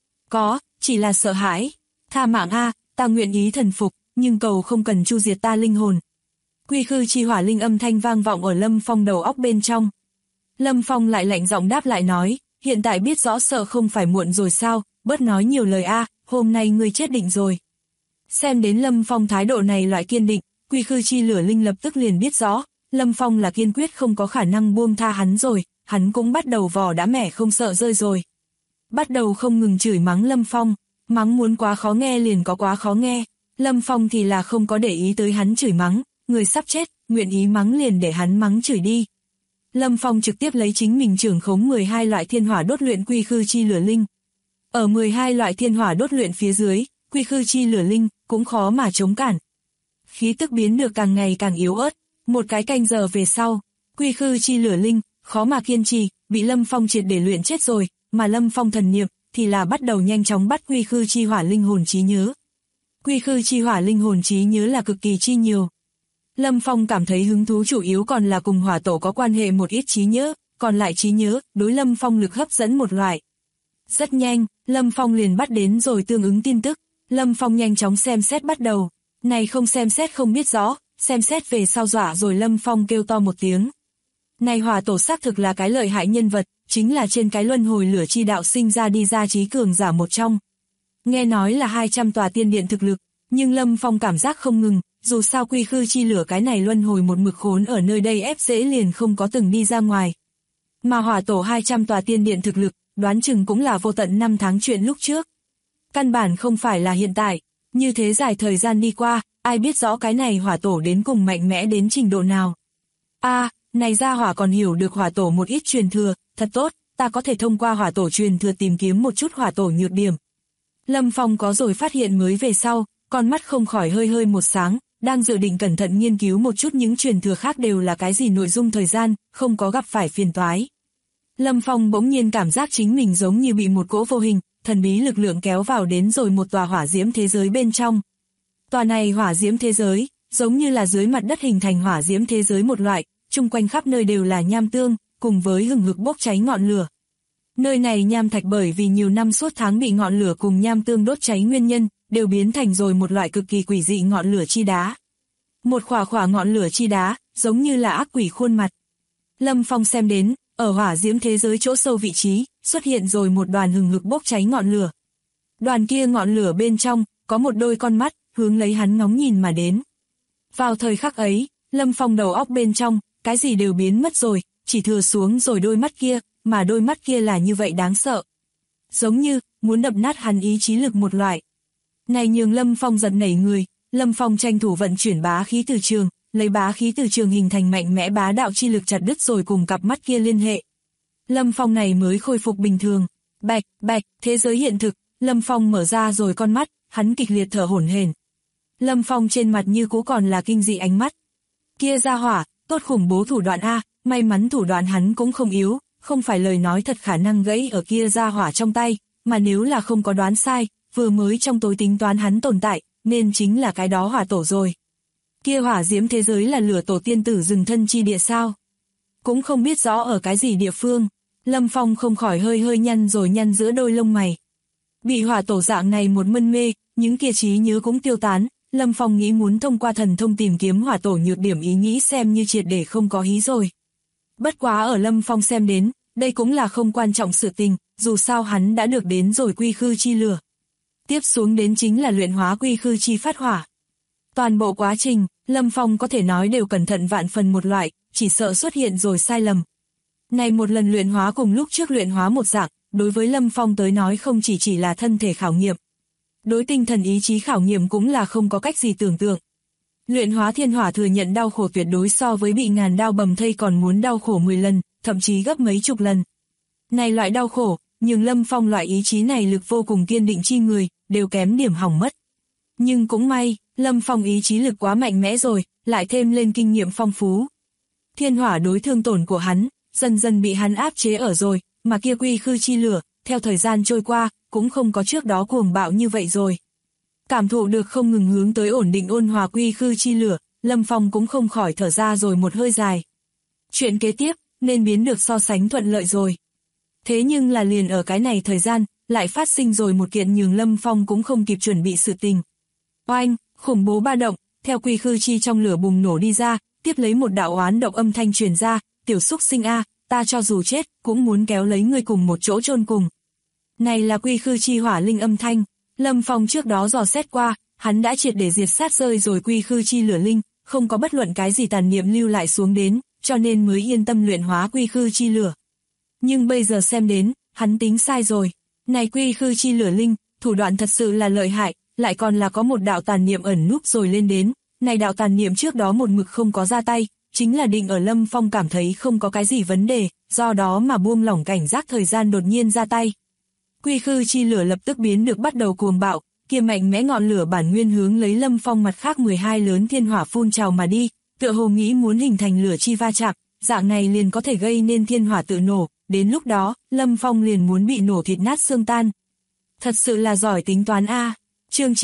Chỉ là sợ hãi. Tha mạng ta nguyện ý thần phục, nhưng cầu không cần chu diệt ta linh hồn. Quy Khư Chi Hỏa linh âm thanh vang vọng ở Lâm Phong đầu óc bên trong. Lâm Phong lại lạnh giọng đáp lại nói, hiện tại biết rõ sợ không phải muộn rồi sao, bớt nói nhiều lời hôm nay ngươi chết định rồi. Xem đến Lâm Phong thái độ này loại kiên định, Quy Khư Chi Lửa linh lập tức liền biết rõ, Lâm Phong là kiên quyết không có khả năng buông tha hắn rồi, hắn cũng bắt đầu vò đã mẻ không sợ rơi rồi. Bắt đầu không ngừng chửi mắng Lâm Phong, mắng muốn quá khó nghe liền có quá khó nghe, Lâm Phong thì là không có để ý tới hắn chửi mắng, người sắp chết, nguyện ý mắng liền để hắn mắng chửi đi. Lâm Phong trực tiếp lấy chính mình trưởng khống 12 loại thiên hỏa đốt luyện Quy Khư Chi Lửa linh. Ở 12 loại thiên hỏa đốt luyện phía dưới, Quy Khư Chi Lửa linh cũng khó mà chống cản. Khí tức biến được càng ngày càng yếu ớt, một cái canh giờ về sau, Quy Khư Chi Lửa linh khó mà kiên trì, bị Lâm Phong triệt để luyện chết rồi, mà Lâm Phong thần niệm thì là bắt đầu nhanh chóng bắt Quy Khư Chi Hỏa linh hồn trí nhớ. Quy Khư Chi Hỏa linh hồn trí nhớ là cực kỳ chi nhiều. Lâm Phong cảm thấy hứng thú chủ yếu còn là cùng hỏa tổ có quan hệ một ít trí nhớ, còn lại trí nhớ đối Lâm Phong lực hấp dẫn một loại. Rất nhanh, Lâm Phong liền bắt đến rồi tương ứng tin tức, Lâm Phong nhanh chóng xem xét bắt đầu, này không xem xét không biết rõ, xem xét về sau dọa rồi Lâm Phong kêu to một tiếng. Này hỏa tổ xác thực là cái lợi hại nhân vật, chính là trên cái luân hồi lửa chi đạo sinh ra đi ra trí cường giả một trong. Nghe nói là 200 tòa tiên điện thực lực, nhưng Lâm Phong cảm giác không ngừng, dù sao Quy Khư Chi Lửa cái này luân hồi một mực khốn ở nơi đây ép dễ liền không có từng đi ra ngoài. Mà hỏa tổ 200 tòa tiên điện thực lực, đoán chừng cũng là vô tận 5 tháng chuyện lúc trước. Căn bản không phải là hiện tại, như thế dài thời gian đi qua, ai biết rõ cái này hỏa tổ đến cùng mạnh mẽ đến trình độ nào. Này ra hỏa còn hiểu được hỏa tổ một ít truyền thừa, thật tốt, ta có thể thông qua hỏa tổ truyền thừa tìm kiếm một chút hỏa tổ nhược điểm. Lâm Phong có rồi phát hiện mới về sau, con mắt không khỏi hơi một sáng, đang dự định cẩn thận nghiên cứu một chút những truyền thừa khác đều là cái gì nội dung thời gian, không có gặp phải phiền toái. Lâm Phong bỗng nhiên cảm giác chính mình giống như bị một cỗ vô hình, thần bí lực lượng kéo vào đến rồi một tòa hỏa diễm thế giới bên trong. Tòa này hỏa diễm thế giới, giống như là dưới mặt đất hình thành hỏa diễm thế giới một loại, chung quanh khắp nơi đều là nham tương, cùng với hừng hực bốc cháy ngọn lửa. Nơi này nham thạch bởi vì nhiều năm suốt tháng bị ngọn lửa cùng nham tương đốt cháy nguyên nhân, đều biến thành rồi một loại cực kỳ quỷ dị ngọn lửa chi đá. Một khỏa ngọn lửa chi đá, giống như là ác quỷ khuôn mặt. Lâm Phong xem đến, ở hỏa diễm thế giới chỗ sâu vị trí, xuất hiện rồi một đoàn hừng hực bốc cháy ngọn lửa. Đoàn kia ngọn lửa bên trong, có một đôi con mắt, hướng lấy hắn ngóng nhìn mà đến. Vào thời khắc ấy, Lâm Phong đầu óc bên trong, cái gì đều biến mất rồi, chỉ thừa xuống rồi đôi mắt kia, mà đôi mắt kia là như vậy đáng sợ. Giống như, muốn đập nát hắn ý chí lực một loại. Này nhường Lâm Phong giật nảy người, Lâm Phong tranh thủ vận chuyển bá khí từ trường, lấy bá khí từ trường hình thành mạnh mẽ bá đạo chi lực chặt đứt rồi cùng cặp mắt kia liên hệ. Lâm Phong này mới khôi phục bình thường. Bạch, bạch, thế giới hiện thực, Lâm Phong mở ra rồi con mắt, hắn kịch liệt thở hổn hển. Lâm Phong trên mặt như cũ còn là kinh dị ánh mắt. Kia ra hỏa, tốt khủng bố thủ đoạn a, may mắn thủ đoạn hắn cũng không yếu, không phải lời nói thật khả năng gãy ở kia ra hỏa trong tay, mà nếu là không có đoán sai, vừa mới trong tối tính toán hắn tồn tại, nên chính là cái đó hỏa tổ rồi. Kia hỏa diễm thế giới là lửa tổ tiên tử rừng thân chi địa sao? Cũng không biết rõ ở cái gì địa phương, Lâm Phong không khỏi hơi hơi nhăn rồi nhăn giữa đôi lông mày. Bị hỏa tổ dạng này một mân mê, những kia trí nhớ cũng tiêu tán, Lâm Phong nghĩ muốn thông qua thần thông tìm kiếm hỏa tổ nhược điểm ý nghĩ xem như triệt để không có hí rồi. Bất quá ở Lâm Phong xem đến, đây cũng là không quan trọng sự tình, dù sao hắn đã được đến rồi quy khư chi lửa. Tiếp xuống đến chính là luyện hóa quy khư chi phát hỏa. Toàn bộ quá trình, Lâm Phong có thể nói đều cẩn thận vạn phần một loại, chỉ sợ xuất hiện rồi sai lầm. Này một lần luyện hóa cùng lúc trước luyện hóa một dạng, đối với Lâm Phong tới nói không chỉ là thân thể khảo nghiệm. Đối tinh thần ý chí khảo nghiệm cũng là không có cách gì tưởng tượng. Luyện hóa thiên hỏa thừa nhận đau khổ tuyệt đối so với bị ngàn đao bầm thây còn muốn đau khổ 10 lần, thậm chí gấp mấy chục lần. Này loại đau khổ, nhưng Lâm Phong loại ý chí này lực vô cùng kiên định chi người, đều kém điểm hỏng mất. Nhưng cũng may, Lâm Phong ý chí lực quá mạnh mẽ rồi, lại thêm lên kinh nghiệm phong phú. Thiên hỏa đối thương tổn của hắn, dần dần bị hắn áp chế ở rồi, mà kia quy khư chi lửa, theo thời gian trôi qua, cũng không có trước đó cuồng bạo như vậy rồi. Cảm thụ được không ngừng hướng tới ổn định ôn hòa quy khư chi lửa, Lâm Phong cũng không khỏi thở ra rồi một hơi dài. Chuyện kế tiếp, nên biến được so sánh thuận lợi rồi. Thế nhưng là liền ở cái này thời gian, lại phát sinh rồi một kiện nhường Lâm Phong cũng không kịp chuẩn bị sự tình. Oanh, khủng bố ba động, theo quy khư chi trong lửa bùng nổ đi ra, tiếp lấy một đạo oán độc âm thanh truyền ra, tiểu xúc sinh a, ta cho dù chết, cũng muốn kéo lấy ngươi cùng một chỗ chôn cùng. Này là quy khư chi hỏa linh âm thanh, Lâm Phong trước đó dò xét qua, hắn đã triệt để diệt sát rơi rồi quy khư chi lửa linh, không có bất luận cái gì tàn niệm lưu lại xuống đến, cho nên mới yên tâm luyện hóa quy khư chi lửa. Nhưng bây giờ xem đến, hắn tính sai rồi. Này quy khư chi lửa linh, thủ đoạn thật sự là lợi hại, lại còn là có một đạo tàn niệm ẩn núp rồi lên đến. Này đạo tàn niệm trước đó một mực không có ra tay, chính là định ở Lâm Phong cảm thấy không có cái gì vấn đề, do đó mà buông lỏng cảnh giác thời gian đột nhiên ra tay. Quy khư chi lửa lập tức biến được bắt đầu cuồng bạo, kia mạnh mẽ ngọn lửa bản nguyên hướng lấy Lâm Phong mặt khác 12 lớn thiên hỏa phun trào mà đi, tựa hồ nghĩ muốn hình thành lửa chi va chạm, dạng này liền có thể gây nên thiên hỏa tự nổ, đến lúc đó, Lâm Phong liền muốn bị nổ thịt nát xương tan. Thật sự là giỏi tính toán a. Chương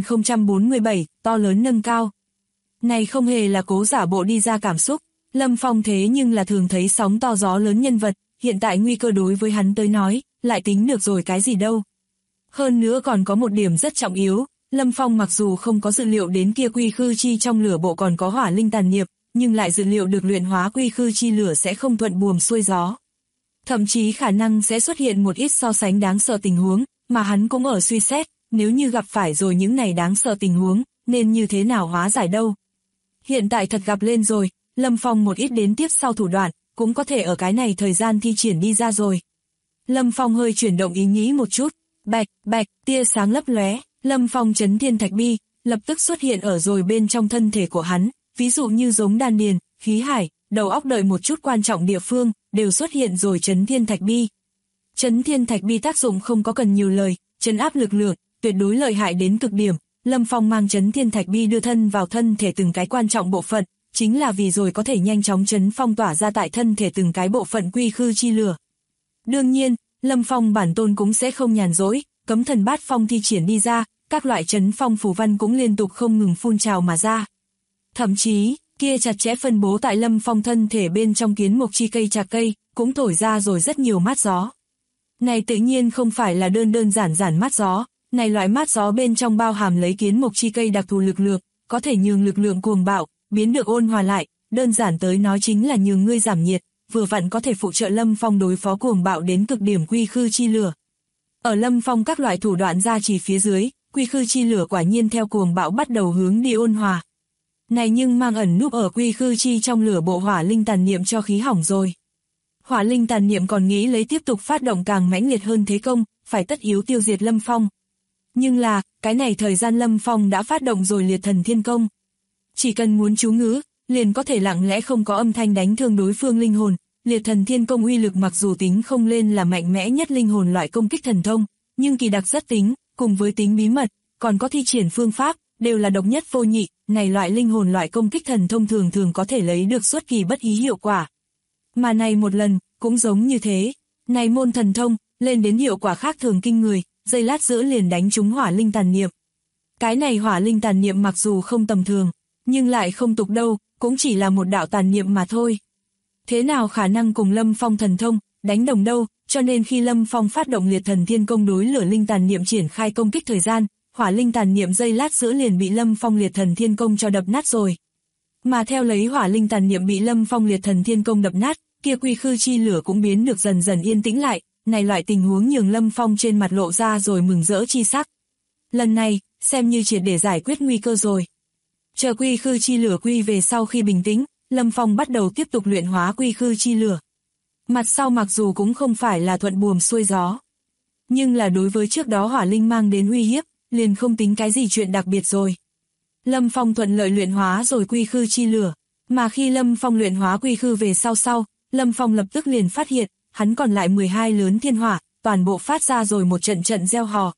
9047, to lớn nâng cao. Này không hề là cố giả bộ đi ra cảm xúc, Lâm Phong thế nhưng là thường thấy sóng to gió lớn nhân vật, hiện tại nguy cơ đối với hắn tới nói, lại tính được rồi cái gì đâu. Hơn nữa còn có một điểm rất trọng yếu, Lâm Phong mặc dù không có dự liệu đến kia quy khư chi trong lửa bộ còn có hỏa linh tàn niệm, nhưng lại dự liệu được luyện hóa quy khư chi lửa sẽ không thuận buồm xuôi gió. Thậm chí khả năng sẽ xuất hiện một ít so sánh đáng sợ tình huống, mà hắn cũng ở suy xét, nếu như gặp phải rồi những này đáng sợ tình huống, nên như thế nào hóa giải đâu. Hiện tại thật gặp lên rồi, Lâm Phong một ít đến tiếp sau thủ đoạn, cũng có thể ở cái này thời gian thi triển đi ra rồi. Lâm Phong hơi chuyển động ý nghĩ một chút, bạch, bạch, tia sáng lấp lóe, Lâm Phong chấn thiên thạch bi, lập tức xuất hiện ở rồi bên trong thân thể của hắn, ví dụ như giống đan điền, khí hải, đầu óc đợi một chút quan trọng địa phương, đều xuất hiện rồi chấn thiên thạch bi. Chấn thiên thạch bi tác dụng không có cần nhiều lời, trấn áp lực lượng, tuyệt đối lợi hại đến cực điểm. Lâm Phong mang chấn thiên thạch bi đưa thân vào thân thể từng cái quan trọng bộ phận, chính là vì rồi có thể nhanh chóng chấn phong tỏa ra tại thân thể từng cái bộ phận quy khư chi lửa. Đương nhiên, Lâm Phong bản tôn cũng sẽ không nhàn rỗi, cấm thần bát phong thi triển đi ra, các loại chấn phong phù văn cũng liên tục không ngừng phun trào mà ra. Thậm chí, kia chặt chẽ phân bố tại Lâm Phong thân thể bên trong kiến mộc chi cây trạc cây, cũng thổi ra rồi rất nhiều mát gió. Này tự nhiên không phải là đơn giản mát gió, này loại mát gió bên trong bao hàm lấy kiến mộc chi cây đặc thù lực lượng, có thể nhường lực lượng cuồng bạo, biến được ôn hòa lại, đơn giản tới nói chính là nhường ngươi giảm nhiệt, vừa vặn có thể phụ trợ Lâm Phong đối phó cuồng bạo đến cực điểm quy khư chi lửa. Ở Lâm Phong các loại thủ đoạn gia trì phía dưới, quy khư chi lửa quả nhiên theo cuồng bạo bắt đầu hướng đi ôn hòa. Này nhưng mang ẩn núp ở quy khư chi trong lửa bộ hỏa linh tàn niệm cho khí hỏng rồi. Hỏa linh tàn niệm còn nghĩ lấy tiếp tục phát động càng mãnh liệt hơn thế công, phải tất yếu tiêu diệt Lâm Phong. Nhưng là, cái này thời gian Lâm Phong đã phát động rồi liệt thần thiên công. Chỉ cần muốn chú ngữ, liền có thể lặng lẽ không có âm thanh đánh thương đối phương linh hồn. Liệt thần thiên công uy lực mặc dù tính không lên là mạnh mẽ nhất linh hồn loại công kích thần thông, nhưng kỳ đặc rất tính, cùng với tính bí mật, còn có thi triển phương pháp, đều là độc nhất vô nhị. Này loại linh hồn loại công kích thần thông thường thường có thể lấy được xuất kỳ bất ý hiệu quả. Mà này một lần, cũng giống như thế. Này môn thần thông, lên đến hiệu quả khác thường kinh người, giây lát giữa liền đánh trúng hỏa linh tàn niệm. Cái này hỏa linh tàn niệm mặc dù không tầm thường, nhưng lại không tục đâu, cũng chỉ là một đạo tàn niệm mà thôi. Thế nào khả năng cùng Lâm Phong thần thông, đánh đồng đâu, cho nên khi Lâm Phong phát động liệt thần thiên công đối lửa linh tàn niệm triển khai công kích thời gian, hỏa linh tàn niệm giây lát giữa liền bị Lâm Phong liệt thần thiên công cho đập nát rồi. Mà theo lấy hỏa linh tàn niệm bị Lâm Phong liệt thần thiên công đập nát, kia quy khư chi lửa cũng biến được dần dần yên tĩnh lại, này loại tình huống nhường Lâm Phong trên mặt lộ ra rồi mừng rỡ chi sắc. Lần này, xem như triệt để giải quyết nguy cơ rồi. Chờ quy khư chi lửa quy về sau khi bình tĩnh, Lâm Phong bắt đầu tiếp tục luyện hóa quy khư chi lửa. Mặt sau mặc dù cũng không phải là thuận buồm xuôi gió, nhưng là đối với trước đó hỏa linh mang đến uy hiếp, liền không tính cái gì chuyện đặc biệt rồi. Lâm Phong thuận lợi luyện hóa rồi quy khư chi lửa, mà khi Lâm Phong luyện hóa quy khư về sau, Lâm Phong lập tức liền phát hiện, hắn còn lại 12 lớn thiên hỏa, toàn bộ phát ra rồi một trận trận reo hò.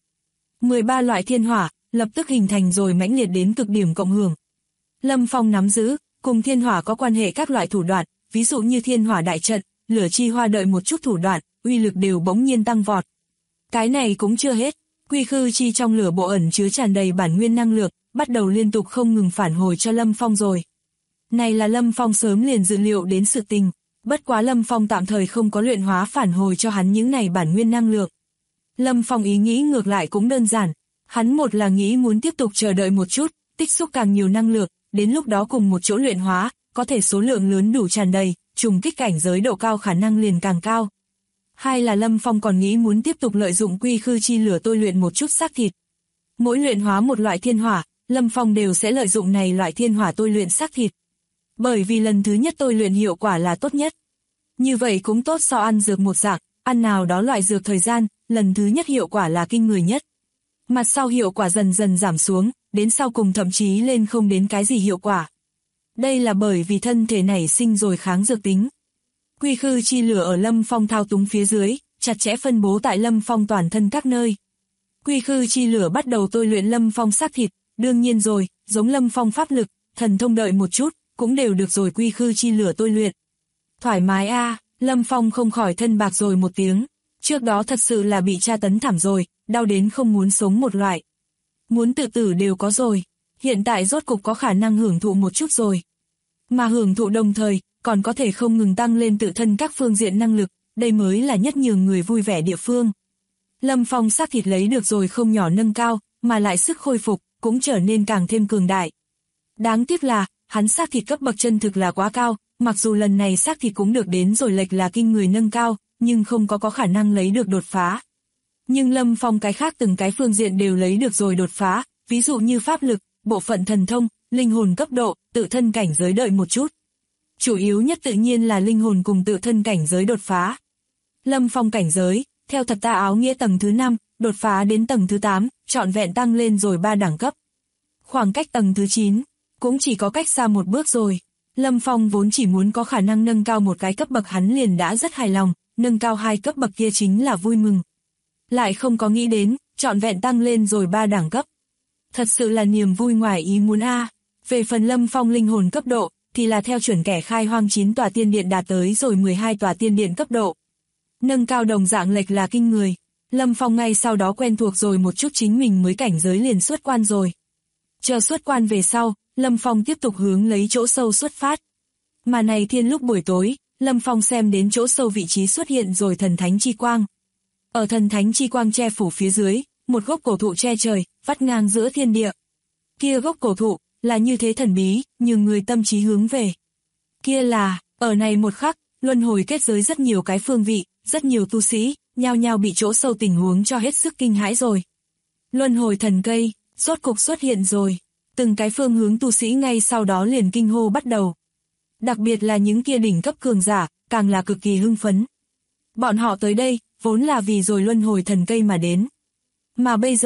13 loại thiên hỏa, lập tức hình thành rồi mãnh liệt đến cực điểm cộng hưởng. Lâm Phong nắm giữ, cùng thiên hỏa có quan hệ các loại thủ đoạn, ví dụ như thiên hỏa đại trận, lửa chi hoa đợi một chút thủ đoạn, uy lực đều bỗng nhiên tăng vọt. Cái này cũng chưa hết, quy khư chi trong lửa bộ ẩn chứa tràn đầy bản nguyên năng lượng, bắt đầu liên tục không ngừng phản hồi cho Lâm Phong rồi. Này là Lâm Phong sớm liền dự liệu đến sự tình, bất quá Lâm Phong tạm thời không có luyện hóa phản hồi cho hắn những này bản nguyên năng lượng. Lâm Phong ý nghĩ ngược lại cũng đơn giản, hắn một là nghĩ muốn tiếp tục chờ đợi một chút, tích xúc càng nhiều năng lượng, đến lúc đó cùng một chỗ luyện hóa, có thể số lượng lớn đủ tràn đầy, trùng kích cảnh giới độ cao khả năng liền càng cao. Hai là Lâm Phong còn nghĩ muốn tiếp tục lợi dụng quy khư chi lửa tôi luyện một chút xác thịt. Mỗi luyện hóa một loại thiên hỏa, Lâm Phong đều sẽ lợi dụng này loại thiên hỏa tôi luyện xác thịt. Bởi vì lần thứ nhất tôi luyện hiệu quả là tốt nhất. Như vậy cũng tốt so ăn dược một dạng, ăn nào đó loại dược thời gian, lần thứ nhất hiệu quả là kinh người nhất. Mặt sau hiệu quả dần dần giảm xuống, đến sau cùng thậm chí lên không đến cái gì hiệu quả. Đây là bởi vì thân thể nảy sinh rồi kháng dược tính. Quy khư chi lửa ở Lâm Phong thao túng phía dưới, chặt chẽ phân bố tại Lâm Phong toàn thân các nơi. Quy khư chi lửa bắt đầu tôi luyện Lâm Phong xác thịt, đương nhiên rồi, giống Lâm Phong pháp lực, thần thông đợi một chút, cũng đều được rồi quy khư chi lửa tôi luyện. Thoải mái a, Lâm Phong không khỏi thân bạc rồi một tiếng, trước đó thật sự là bị tra tấn thảm rồi, đau đến không muốn sống một loại. Muốn tự tử đều có rồi, hiện tại rốt cục có khả năng hưởng thụ một chút rồi. Mà hưởng thụ đồng thời, còn có thể không ngừng tăng lên tự thân các phương diện năng lực, đây mới là nhất nhường người vui vẻ địa phương. Lâm Phong xác thịt lấy được rồi không nhỏ nâng cao, mà lại sức khôi phục, cũng trở nên càng thêm cường đại. Đáng tiếc là, hắn xác thịt cấp bậc chân thực là quá cao, mặc dù lần này xác thịt cũng được đến rồi lệch là kinh người nâng cao, nhưng không có khả năng lấy được đột phá. Nhưng Lâm Phong cái khác từng cái phương diện đều lấy được rồi đột phá, ví dụ như pháp lực, bộ phận thần thông, linh hồn cấp độ, tự thân cảnh giới đợi một chút. Chủ yếu nhất tự nhiên là linh hồn cùng tự thân cảnh giới đột phá. Lâm Phong cảnh giới, theo thật tà áo nghĩa tầng thứ 5, đột phá đến tầng thứ 8, trọn vẹn tăng lên rồi 3 đẳng cấp. Khoảng cách tầng thứ 9, cũng chỉ có cách xa một bước rồi. Lâm Phong vốn chỉ muốn có khả năng nâng cao một cái cấp bậc hắn liền đã rất hài lòng, nâng cao 2 cấp bậc kia chính là vui mừng. Lại không có nghĩ đến, trọn vẹn tăng lên rồi 3 đẳng cấp. Thật sự là niềm vui ngoài ý muốn a. Về phần Lâm Phong linh hồn cấp độ, thì là theo chuẩn kẻ khai hoang 9 tòa tiên điện đạt tới rồi 12 tòa tiên điện cấp độ. Nâng cao đồng dạng lệch là kinh người. Lâm Phong ngay sau đó quen thuộc rồi một chút chính mình mới cảnh giới liền xuất quan rồi. Chờ xuất quan về sau, Lâm Phong tiếp tục hướng lấy chỗ sâu xuất phát. Mà này thiên lúc buổi tối, Lâm Phong xem đến chỗ sâu vị trí xuất hiện rồi thần thánh chi quang. Ở thần thánh chi quang che phủ phía dưới, một gốc cổ thụ che trời, vắt ngang giữa thiên địa. Kia gốc cổ thụ, là như thế thần bí, nhưng người tâm trí hướng về. Kia là, ở này một khắc, luân hồi kết giới rất nhiều cái phương vị, rất nhiều tu sĩ, nhao nhao bị chỗ sâu tình huống cho hết sức kinh hãi rồi. Luân hồi thần cây, rốt cục xuất hiện rồi. Từng cái phương hướng tu sĩ ngay sau đó liền kinh hô bắt đầu. Đặc biệt là những kia đỉnh cấp cường giả, càng là cực kỳ hưng phấn. Bọn họ tới đây, vốn là vì rồi luân hồi thần cây mà đến. Mà bây giờ,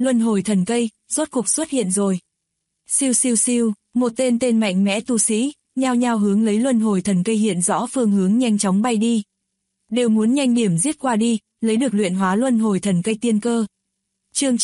luân hồi thần cây, rốt cục xuất hiện rồi. Siêu siêu siêu, một tên mạnh mẽ tu sĩ, nhao nhao hướng lấy luân hồi thần cây hiện rõ phương hướng nhanh chóng bay đi. Đều muốn nhanh điểm giết qua đi, lấy được luyện hóa luân hồi thần cây tiên cơ. Chương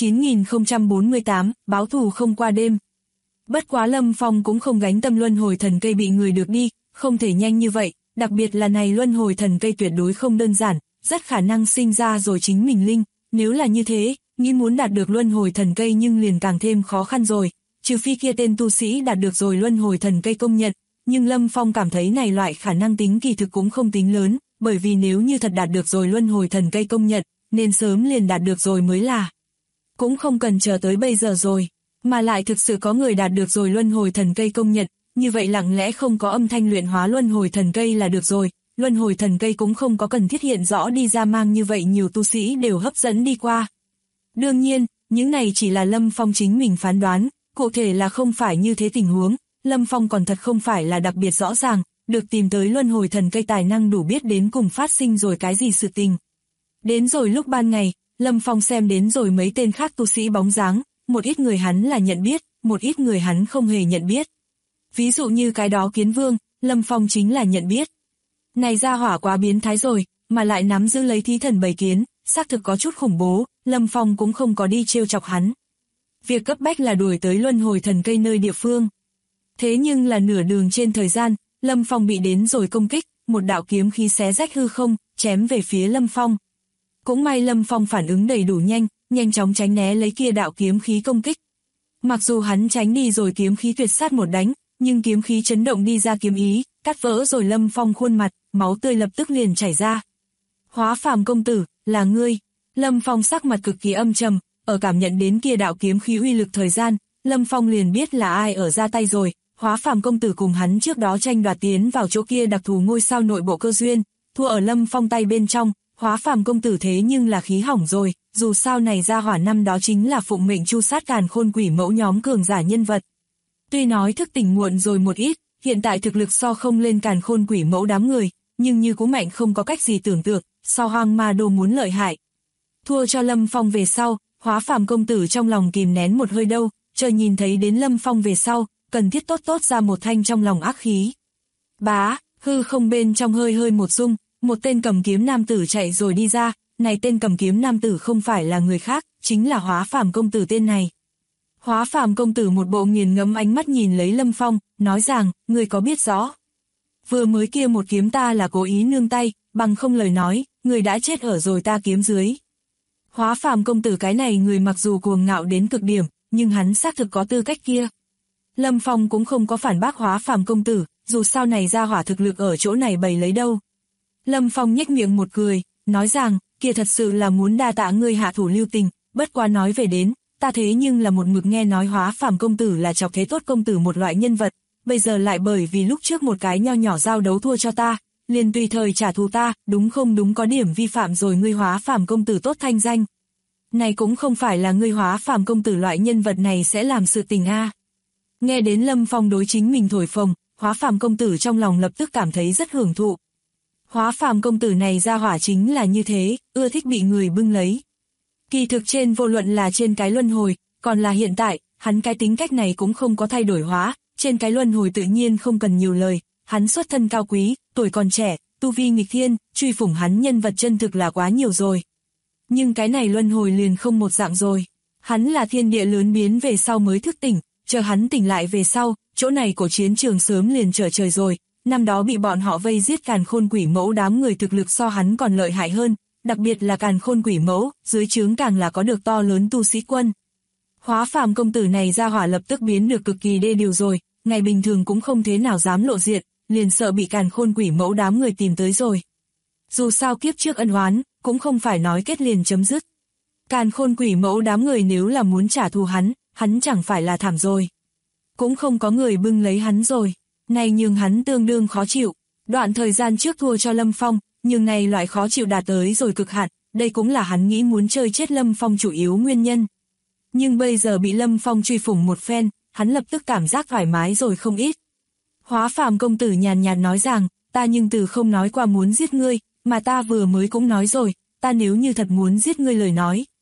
9048, báo thù không qua đêm. Bất quá Lâm Phong cũng không gánh tâm luân hồi thần cây bị người được đi, không thể nhanh như vậy, đặc biệt là này luân hồi thần cây tuyệt đối không đơn giản, rất khả năng sinh ra rồi chính mình linh, nếu là như thế, nghĩ muốn đạt được luân hồi thần cây nhưng liền càng thêm khó khăn rồi, trừ phi kia tên tu sĩ đạt được rồi luân hồi thần cây công nhận, nhưng Lâm Phong cảm thấy này loại khả năng tính kỳ thực cũng không tính lớn, bởi vì nếu như thật đạt được rồi luân hồi thần cây công nhận, nên sớm liền đạt được rồi mới là. Cũng không cần chờ tới bây giờ rồi, mà lại thực sự có người đạt được rồi luân hồi thần cây công nhận, như vậy lặng lẽ không có âm thanh luyện hóa luân hồi thần cây là được rồi, luân hồi thần cây cũng không có cần thiết hiện rõ đi ra mang như vậy nhiều tu sĩ đều hấp dẫn đi qua. Đương nhiên, những này chỉ là Lâm Phong chính mình phán đoán, cụ thể là không phải như thế tình huống, Lâm Phong còn thật không phải là đặc biệt rõ ràng, được tìm tới luân hồi thần cây tài năng đủ biết đến cùng phát sinh rồi cái gì sự tình. Đến rồi lúc ban ngày, Lâm Phong xem đến rồi mấy tên khác tu sĩ bóng dáng, một ít người hắn là nhận biết, một ít người hắn không hề nhận biết. Ví dụ như cái đó Kiến Vương, Lâm Phong chính là nhận biết. Này ra hỏa quá biến thái rồi, mà lại nắm giữ lấy thí thần bầy kiến, xác thực có chút khủng bố, Lâm Phong cũng không có đi trêu chọc hắn. Việc cấp bách là đuổi tới luân hồi thần cây nơi địa phương. Thế nhưng là nửa đường trên thời gian, Lâm Phong bị đến rồi công kích, một đạo kiếm khí xé rách hư không, chém về phía Lâm Phong. Cũng may Lâm Phong phản ứng đầy đủ nhanh, nhanh chóng tránh né lấy kia đạo kiếm khí công kích. Mặc dù hắn tránh đi rồi kiếm khí tuyệt sát một đánh, nhưng kiếm khí chấn động đi ra kiếm ý, cắt vỡ rồi Lâm Phong khuôn mặt, máu tươi lập tức liền chảy ra. Hóa Phàm công tử, là ngươi. Lâm Phong sắc mặt cực kỳ âm trầm, ở cảm nhận đến kia đạo kiếm khí uy lực thời gian, Lâm Phong liền biết là ai ở ra tay rồi. Hóa Phàm công tử cùng hắn trước đó tranh đoạt tiến vào chỗ kia đặc thù ngôi sao nội bộ cơ duyên, thua ở Lâm Phong tay bên trong. Hóa Phàm công tử thế nhưng là khí hỏng rồi, dù sao này ra hỏa năm đó chính là phụng mệnh chu sát càn khôn quỷ mẫu nhóm cường giả nhân vật. Tuy nói thức tỉnh muộn rồi một ít, hiện tại thực lực so không lên càn khôn quỷ mẫu đám người, nhưng như cú mạnh không có cách gì tưởng tượng, so hoang ma đồ muốn lợi hại. Thua cho Lâm Phong về sau, Hóa Phàm công tử trong lòng kìm nén một hơi đâu, chờ nhìn thấy đến Lâm Phong về sau, cần thiết tốt ra một thanh trong lòng ác khí. Bá, hư không bên trong hơi một rung, một tên cầm kiếm nam tử chạy rồi đi ra, này tên cầm kiếm nam tử không phải là người khác, chính là Hóa Phàm công tử tên này. Hóa Phàm công tử một bộ nghiền ngẫm ánh mắt nhìn lấy Lâm Phong, nói rằng, người có biết rõ. Vừa mới kia một kiếm ta là cố ý nương tay, bằng không lời nói, người đã chết ở rồi ta kiếm dưới. Hóa Phàm công tử cái này người mặc dù cuồng ngạo đến cực điểm, nhưng hắn xác thực có tư cách kia. Lâm Phong cũng không có phản bác Hóa Phàm công tử, dù sao này ra hỏa thực lực ở chỗ này bày lấy đâu. Lâm Phong nhếch miệng một cười, nói rằng, kia thật sự là muốn đa tạ ngươi hạ thủ lưu tình, bất quá nói về đến, ta thế nhưng là một mực nghe nói Hóa Phàm công tử là chọc thế tốt công tử một loại nhân vật, bây giờ lại bởi vì lúc trước một cái nho nhỏ giao đấu thua cho ta, liền tùy thời trả thù ta, đúng không đúng có điểm vi phạm rồi ngươi Hóa Phàm công tử tốt thanh danh. Này cũng không phải là ngươi Hóa Phàm công tử loại nhân vật này sẽ làm sự tình a. Nghe đến Lâm Phong đối chính mình thổi phồng, Hóa Phàm công tử trong lòng lập tức cảm thấy rất hưởng thụ. Hóa Phàm công tử này ra hỏa chính là như thế, ưa thích bị người bưng lấy. Kỳ thực trên vô luận là trên cái luân hồi, còn là hiện tại, hắn cái tính cách này cũng không có thay đổi hóa, trên cái luân hồi tự nhiên không cần nhiều lời, hắn xuất thân cao quý, tuổi còn trẻ, tu vi nghịch thiên, truy phủng hắn nhân vật chân thực là quá nhiều rồi. Nhưng cái này luân hồi liền không một dạng rồi, hắn là thiên địa lớn biến về sau mới thức tỉnh, chờ hắn tỉnh lại về sau, chỗ này của chiến trường sớm liền trở trời rồi. Năm đó bị bọn họ vây giết càn khôn quỷ mẫu đám người thực lực so hắn còn lợi hại hơn, đặc biệt là càn khôn quỷ mẫu, dưới trướng càng là có được to lớn tu sĩ quân. Hóa Phàm công tử này ra hỏa lập tức biến được cực kỳ đê điều rồi, ngày bình thường cũng không thế nào dám lộ diện, liền sợ bị càn khôn quỷ mẫu đám người tìm tới rồi. Dù sao kiếp trước ân oán, cũng không phải nói kết liền chấm dứt. Càn khôn quỷ mẫu đám người nếu là muốn trả thù hắn chẳng phải là thảm rồi. Cũng không có người bưng lấy hắn rồi. Này nhưng hắn tương đương khó chịu, đoạn thời gian trước thua cho Lâm Phong, nhưng này loại khó chịu đạt tới rồi cực hạn, đây cũng là hắn nghĩ muốn chơi chết Lâm Phong chủ yếu nguyên nhân. Nhưng bây giờ bị Lâm Phong truy phủng một phen, hắn lập tức cảm giác thoải mái rồi không ít. Hóa Phàm công tử nhàn nhạt nói rằng, ta nhưng từ không nói qua muốn giết ngươi, mà ta vừa mới cũng nói rồi, ta nếu như thật muốn giết ngươi lời nói,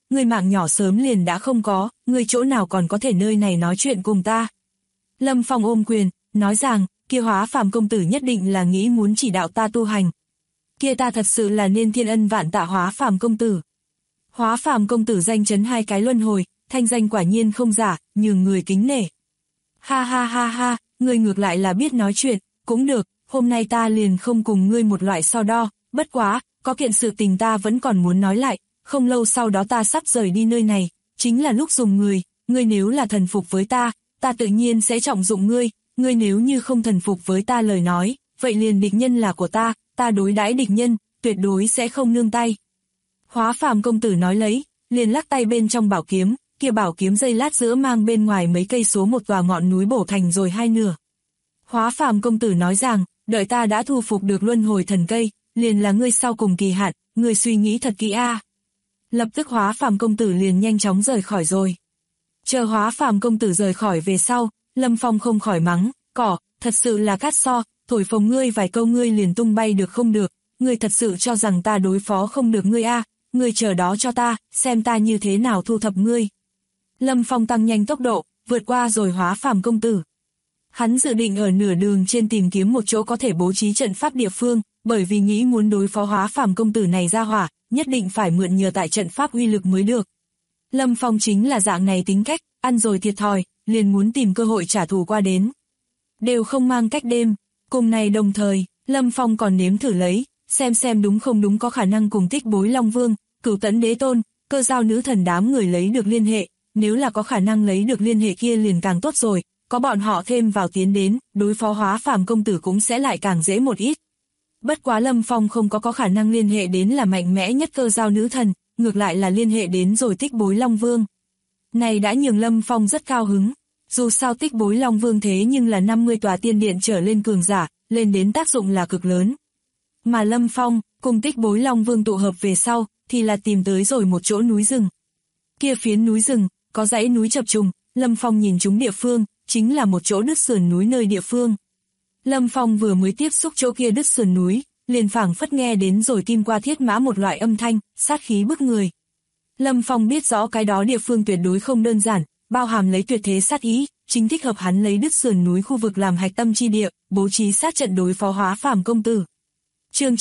ngươi mạng nhỏ sớm liền đã không có, ngươi chỗ nào còn có thể nơi này nói chuyện cùng ta. Lâm Phong ôm quyền, nói rằng, kia Hóa Phàm công tử nhất định là nghĩ muốn chỉ đạo ta tu hành. Kia ta thật sự là nên thiên ân vạn tạ Hóa Phàm công tử. Hóa Phàm công tử danh chấn 2 cái luân hồi, thanh danh quả nhiên không giả, nhường người kính nể. Ha ha ha ha, ngươi ngược lại là biết nói chuyện, cũng được, hôm nay ta liền không cùng ngươi một loại so đo, bất quá, có kiện sự tình ta vẫn còn muốn nói lại, không lâu sau đó ta sắp rời đi nơi này, chính là lúc dùng người, ngươi nếu là thần phục với ta tự nhiên sẽ trọng dụng ngươi, ngươi nếu như không thần phục với ta lời nói, vậy liền địch nhân là của ta đối đãi địch nhân, tuyệt đối sẽ không nương tay. Hóa Phàm công tử nói lấy, liền lắc tay bên trong bảo kiếm, kia bảo kiếm dây lát giữa mang bên ngoài mấy cây số một tòa ngọn núi bổ thành rồi 2 nửa. Hóa Phàm công tử nói rằng, đợi ta đã thu phục được luân hồi thần cây, liền là ngươi sau cùng kỳ hạn, ngươi suy nghĩ thật kỹ a. Lập tức Hóa Phàm công tử liền nhanh chóng rời khỏi rồi. Chờ Hóa Phàm công tử rời khỏi về sau, Lâm Phong không khỏi mắng, cỏ, thật sự là cát so, thổi phồng ngươi vài câu ngươi liền tung bay được không được, ngươi thật sự cho rằng ta đối phó không được ngươi a, ngươi chờ đó cho ta, xem ta như thế nào thu thập ngươi. Lâm Phong tăng nhanh tốc độ, vượt qua rồi Hóa Phàm công tử. Hắn dự định ở nửa đường trên tìm kiếm một chỗ có thể bố trí trận pháp địa phương, bởi vì nghĩ muốn đối phó Hóa Phàm công tử này ra hỏa, nhất định phải mượn nhờ tại trận pháp uy lực mới được. Lâm Phong chính là dạng này tính cách, ăn rồi thiệt thòi, liền muốn tìm cơ hội trả thù qua đến. Đều không mang cách đêm, cùng này đồng thời, Lâm Phong còn nếm thử lấy, xem đúng không đúng có khả năng cùng Tích Bối Long Vương, Cửu Tẫn Đế Tôn, Cơ Giao Nữ Thần đám người lấy được liên hệ, nếu là có khả năng lấy được liên hệ kia liền càng tốt rồi, có bọn họ thêm vào tiến đến, đối phó Hóa Phàm công tử cũng sẽ lại càng dễ một ít. Bất quá Lâm Phong không có khả năng liên hệ đến là mạnh mẽ nhất Cơ Giao Nữ Thần, ngược lại là liên hệ đến rồi Tích Bối Long Vương. Này đã nhường Lâm Phong rất cao hứng, dù sao Tích Bối Long Vương thế nhưng là 50 tòa tiên điện trở lên cường giả, lên đến tác dụng là cực lớn. Mà Lâm Phong, cùng Tích Bối Long Vương tụ hợp về sau, thì là tìm tới rồi một chỗ núi rừng. Kia phiến núi rừng, có dãy núi chập trùng, Lâm Phong nhìn chúng địa phương, chính là một chỗ đứt sườn núi nơi địa phương. Lâm Phong vừa mới tiếp xúc chỗ kia đứt sườn núi, liền phảng phất nghe đến rồi kim qua thiết mã một loại âm thanh, sát khí bức người. Lâm Phong biết rõ cái đó địa phương tuyệt đối không đơn giản, bao hàm lấy tuyệt thế sát ý, chính thích hợp hắn lấy đứt sườn núi khu vực làm hạch tâm chi địa, bố trí sát trận đối phó Hóa Phàm công tử. Chương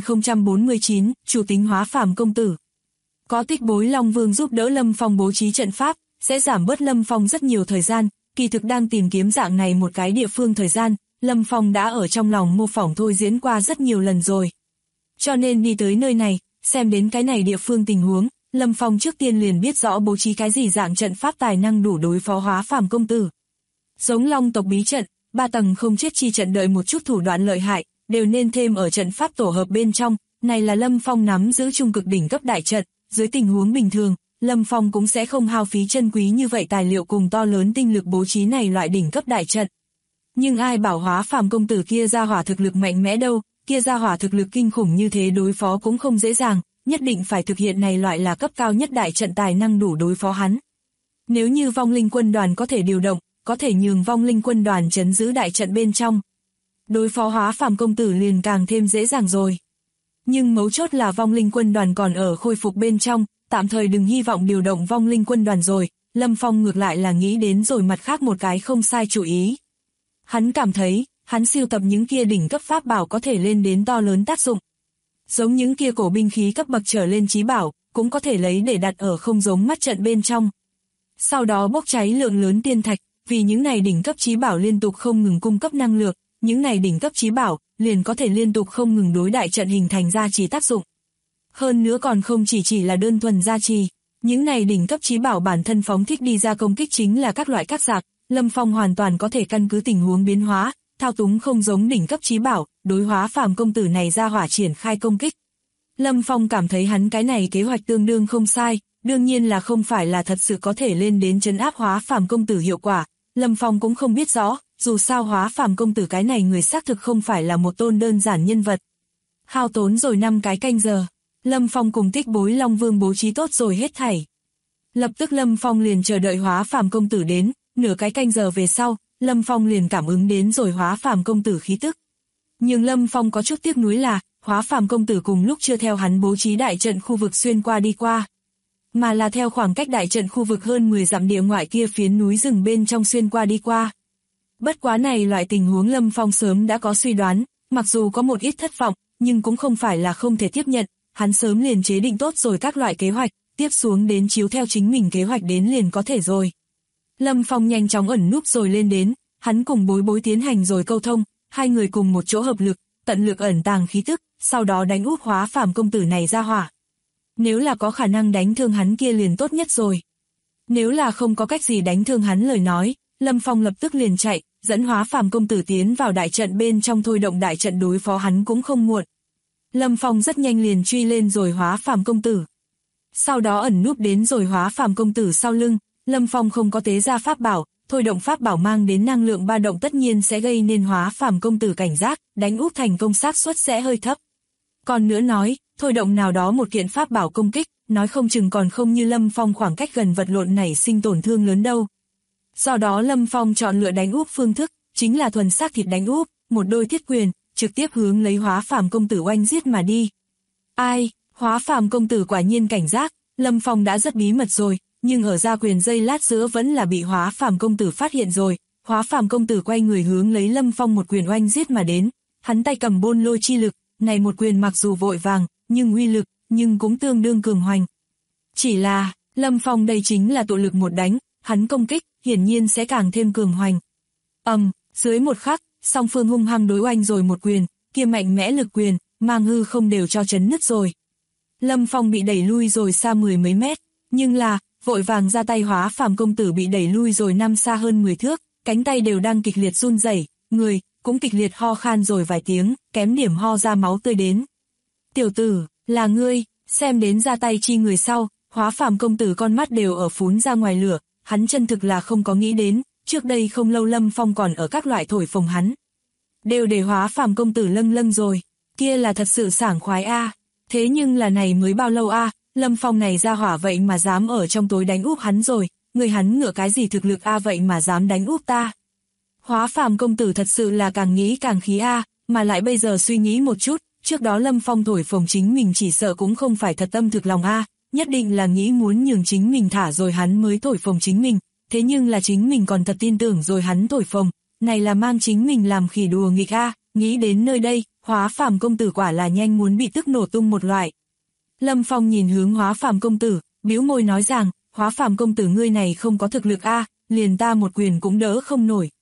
9049, chủ tính Hóa Phàm công tử. Có Tích Bối Long Vương giúp đỡ Lâm Phong bố trí trận pháp, sẽ giảm bớt Lâm Phong rất nhiều thời gian, kỳ thực đang tìm kiếm dạng này một cái địa phương thời gian, Lâm Phong đã ở trong lòng mô phỏng thôi diễn qua rất nhiều lần rồi. Cho nên đi tới nơi này, xem đến cái này địa phương tình huống, Lâm Phong trước tiên liền biết rõ bố trí cái gì dạng trận pháp tài năng đủ đối phó Hóa Phàm công tử. Giống Long tộc bí trận, 3 tầng không chết chi trận đợi một chút thủ đoạn lợi hại, đều nên thêm ở trận pháp tổ hợp bên trong, này là Lâm Phong nắm giữ trung cực đỉnh cấp đại trận, dưới tình huống bình thường, Lâm Phong cũng sẽ không hao phí chân quý như vậy tài liệu cùng to lớn tinh lực bố trí này loại đỉnh cấp đại trận. Nhưng ai bảo Hóa Phàm công tử kia ra hỏa thực lực mạnh mẽ đâu, kia ra hỏa thực lực kinh khủng như thế đối phó cũng không dễ dàng, nhất định phải thực hiện này loại là cấp cao nhất đại trận tài năng đủ đối phó hắn. Nếu như vong linh quân đoàn có thể điều động, có thể nhường vong linh quân đoàn trấn giữ đại trận bên trong. Đối phó Hóa Phàm công tử liền càng thêm dễ dàng rồi. Nhưng mấu chốt là vong linh quân đoàn còn ở khôi phục bên trong, tạm thời đừng hy vọng điều động vong linh quân đoàn rồi, Lâm Phong ngược lại là nghĩ đến rồi mặt khác một cái không sai chủ ý. Hắn cảm thấy, hắn sưu tập những kia đỉnh cấp pháp bảo có thể lên đến to lớn tác dụng. Giống những kia cổ binh khí cấp bậc trở lên chí bảo, cũng có thể lấy để đặt ở không giống mắt trận bên trong. Sau đó bốc cháy lượng lớn tiên thạch, vì những này đỉnh cấp chí bảo liên tục không ngừng cung cấp năng lượng, những này đỉnh cấp chí bảo liền có thể liên tục không ngừng đối đại trận hình thành gia trì tác dụng. Hơn nữa còn không chỉ là đơn thuần gia trì, những này đỉnh cấp chí bảo bản thân phóng thích đi ra công kích chính là các loại các dạng, Lâm Phong hoàn toàn có thể căn cứ tình huống biến hóa, thao túng không giống đỉnh cấp chí bảo, đối Hóa Phàm công tử này ra hỏa triển khai công kích. Lâm Phong cảm thấy hắn cái này kế hoạch tương đương không sai, đương nhiên là không phải là thật sự có thể lên đến trấn áp Hóa Phàm công tử hiệu quả, Lâm Phong cũng không biết rõ, dù sao Hóa Phàm công tử cái này người xác thực không phải là một tôn đơn giản nhân vật. Hao tốn rồi 5 cái canh giờ, Lâm Phong cùng Tích Bối Long Vương bố trí tốt rồi hết thảy. Lập tức Lâm Phong liền chờ đợi Hóa Phàm công tử đến, nửa cái canh giờ về sau, Lâm Phong liền cảm ứng đến rồi Hóa Phàm công tử khí tức. Nhưng Lâm Phong có chút tiếc nuối là, Hóa Phàm công tử cùng lúc chưa theo hắn bố trí đại trận khu vực xuyên qua đi qua. mà là theo khoảng cách đại trận khu vực hơn 10 dặm địa ngoại kia phiến núi rừng bên trong xuyên qua đi qua. Bất quá này loại tình huống Lâm Phong sớm đã có suy đoán, mặc dù có một ít thất vọng, nhưng cũng không phải là không thể tiếp nhận, hắn sớm liền chế định tốt rồi các loại kế hoạch, tiếp xuống đến chiếu theo chính mình kế hoạch đến liền có thể rồi. Lâm Phong nhanh chóng ẩn núp rồi lên đến, hắn cùng Bối Bối tiến hành rồi câu thông, hai người cùng một chỗ hợp lực, tận lực ẩn tàng khí tức, sau đó đánh úp Hóa Phàm công tử này ra hỏa. Nếu là có khả năng đánh thương hắn kia liền tốt nhất rồi. Nếu là không có cách gì đánh thương hắn lời nói, Lâm Phong lập tức liền chạy, dẫn Hóa Phàm công tử tiến vào đại trận bên trong thôi động đại trận đối phó hắn cũng không muộn. Lâm Phong rất nhanh liền truy lên rồi Hóa Phàm công tử. Sau đó ẩn núp đến rồi Hóa Phàm công tử sau lưng, Lâm Phong không có tế ra pháp bảo, thôi động pháp bảo mang đến năng lượng ba động tất nhiên sẽ gây nên Hóa Phàm công tử cảnh giác, đánh úp thành công xác suất sẽ hơi thấp. Còn nữa nói, thôi động nào đó một kiện pháp bảo công kích, nói không chừng còn không như Lâm Phong khoảng cách gần vật lộn nảy sinh tổn thương lớn đâu. Do đó Lâm Phong chọn lựa đánh úp phương thức, chính là thuần xác thịt đánh úp, một đôi thiết quyền, trực tiếp hướng lấy Hóa Phàm công tử oanh giết mà đi. Ai, Hóa Phàm công tử quả nhiên cảnh giác, Lâm Phong đã rất bí mật rồi, nhưng ở ra quyền dây lát giữa vẫn là bị Hóa Phàm công tử phát hiện rồi. Hóa Phàm công tử quay người hướng lấy Lâm Phong một quyền oanh giết mà đến, hắn tay cầm bôn lôi chi lực, này một quyền mặc dù vội vàng, nhưng uy lực, nhưng cũng tương đương cường hoành. Chỉ là, Lâm Phong đây chính là tụ lực một đánh, hắn công kích, hiển nhiên sẽ càng thêm cường hoành. Dưới một khắc, song phương hung hăng đối oanh rồi một quyền, kia mạnh mẽ lực quyền, mang hư không đều cho chấn nứt rồi. Lâm Phong bị đẩy lui rồi xa 10 mấy mét, nhưng là, vội vàng ra tay Hóa Phàm công tử bị đẩy lui rồi năm xa hơn 10 thước, cánh tay đều đang kịch liệt run rẩy, người cũng kịch liệt ho khan rồi vài tiếng, kém điểm ho ra máu tươi đến. Tiểu tử, là ngươi, xem đến ra tay chi người sau, Hóa Phàm công tử con mắt đều ở phún ra ngoài lửa, hắn chân thực là không có nghĩ đến, trước đây không lâu Lâm Phong còn ở các loại thổi phồng hắn. Đều để Hóa Phàm công tử lâng lâng rồi, kia là thật sự sảng khoái a. Thế nhưng là này mới bao lâu a, Lâm Phong này ra hỏa vậy mà dám ở trong tối đánh úp hắn rồi, người hắn ngựa cái gì thực lực a vậy mà dám đánh úp ta. Hóa Phàm công tử thật sự là càng nghĩ càng khí a, mà lại bây giờ suy nghĩ một chút, trước đó Lâm Phong thổi phồng chính mình chỉ sợ cũng không phải thật tâm thực lòng a, nhất định là nghĩ muốn nhường chính mình thả rồi hắn mới thổi phồng chính mình, thế nhưng là chính mình còn thật tin tưởng rồi hắn thổi phồng, này là mang chính mình làm khỉ đùa nghịch a, nghĩ đến nơi đây, Hóa Phàm công tử quả là nhanh muốn bị tức nổ tung một loại. Lâm Phong nhìn hướng Hóa Phàm công tử, bĩu môi nói rằng, Hóa Phàm công tử ngươi này không có thực lực a, liền ta một quyền cũng đỡ không nổi.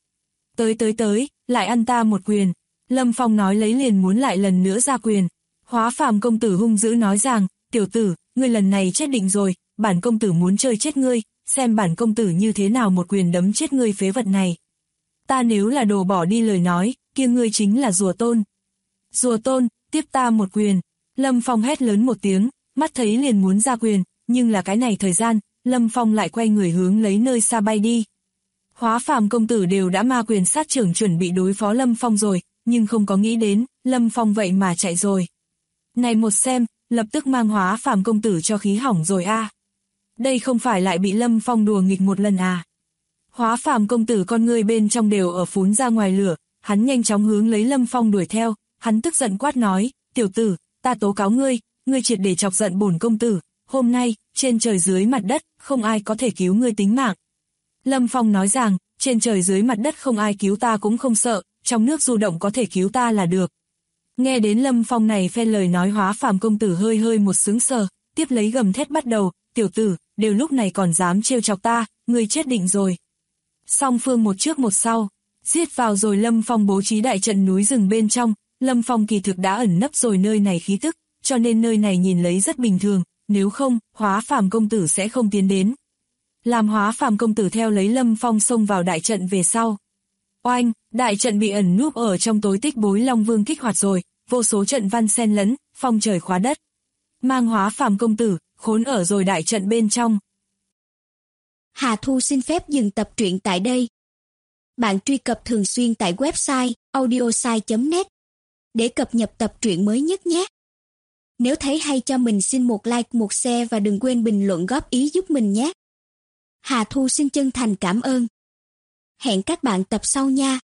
Tới, lại ăn ta một quyền. Lâm Phong nói lấy liền muốn lại lần nữa ra quyền. Hóa Phàm công tử hung dữ nói rằng, tiểu tử, ngươi lần này chết định rồi, bản công tử muốn chơi chết ngươi, xem bản công tử như thế nào một quyền đấm chết ngươi phế vật này. Ta nếu là đồ bỏ đi lời nói, kia ngươi chính là rùa tôn. Rùa tôn, tiếp ta một quyền. Lâm Phong hét lớn một tiếng, mắt thấy liền muốn ra quyền, nhưng là cái này thời gian, Lâm Phong lại quay người hướng lấy nơi xa bay đi. Hóa Phàm công tử đều đã ma quyền sát trưởng chuẩn bị đối phó Lâm Phong rồi, nhưng không có nghĩ đến, Lâm Phong vậy mà chạy rồi. Này một xem, lập tức mang Hóa Phàm công tử cho khí hỏng rồi a. Đây không phải lại bị Lâm Phong đùa nghịch một lần à. Hóa Phàm công tử con ngươi bên trong đều ở phún ra ngoài lửa, hắn nhanh chóng hướng lấy Lâm Phong đuổi theo, hắn tức giận quát nói, tiểu tử, ta tố cáo ngươi, ngươi triệt để chọc giận bổn công tử, hôm nay, trên trời dưới mặt đất, không ai có thể cứu ngươi tính mạng. Lâm Phong nói rằng, trên trời dưới mặt đất không ai cứu ta cũng không sợ, trong nước du động có thể cứu ta là được. Nghe đến Lâm Phong này phen lời nói Hóa Phàm công tử hơi một sững sờ, tiếp lấy gầm thét bắt đầu, tiểu tử, đều lúc này còn dám trêu chọc ta, ngươi chết định rồi. Song phương một trước một sau, giết vào rồi Lâm Phong bố trí đại trận núi rừng bên trong, Lâm Phong kỳ thực đã ẩn nấp rồi nơi này khí tức, cho nên nơi này nhìn lấy rất bình thường, nếu không, Hóa Phàm công tử sẽ không tiến đến. Làm Hóa Phàm công tử theo lấy Lâm Phong xông vào đại trận về sau. Oanh, đại trận bị ẩn núp ở trong tối tích bối Long Vương kích hoạt rồi, vô số trận văn xen lẫn, phong trời khóa đất. Mang Hóa Phàm công tử, khốn ở rồi đại trận bên trong. Hà Thu xin phép dừng tập truyện tại đây. Bạn truy cập thường xuyên tại website audiosai.net để cập nhật tập truyện mới nhất nhé. Nếu thấy hay cho mình xin một like, một share và đừng quên bình luận góp ý giúp mình nhé. Hà Thu xin chân thành cảm ơn. Hẹn các bạn tập sau nha.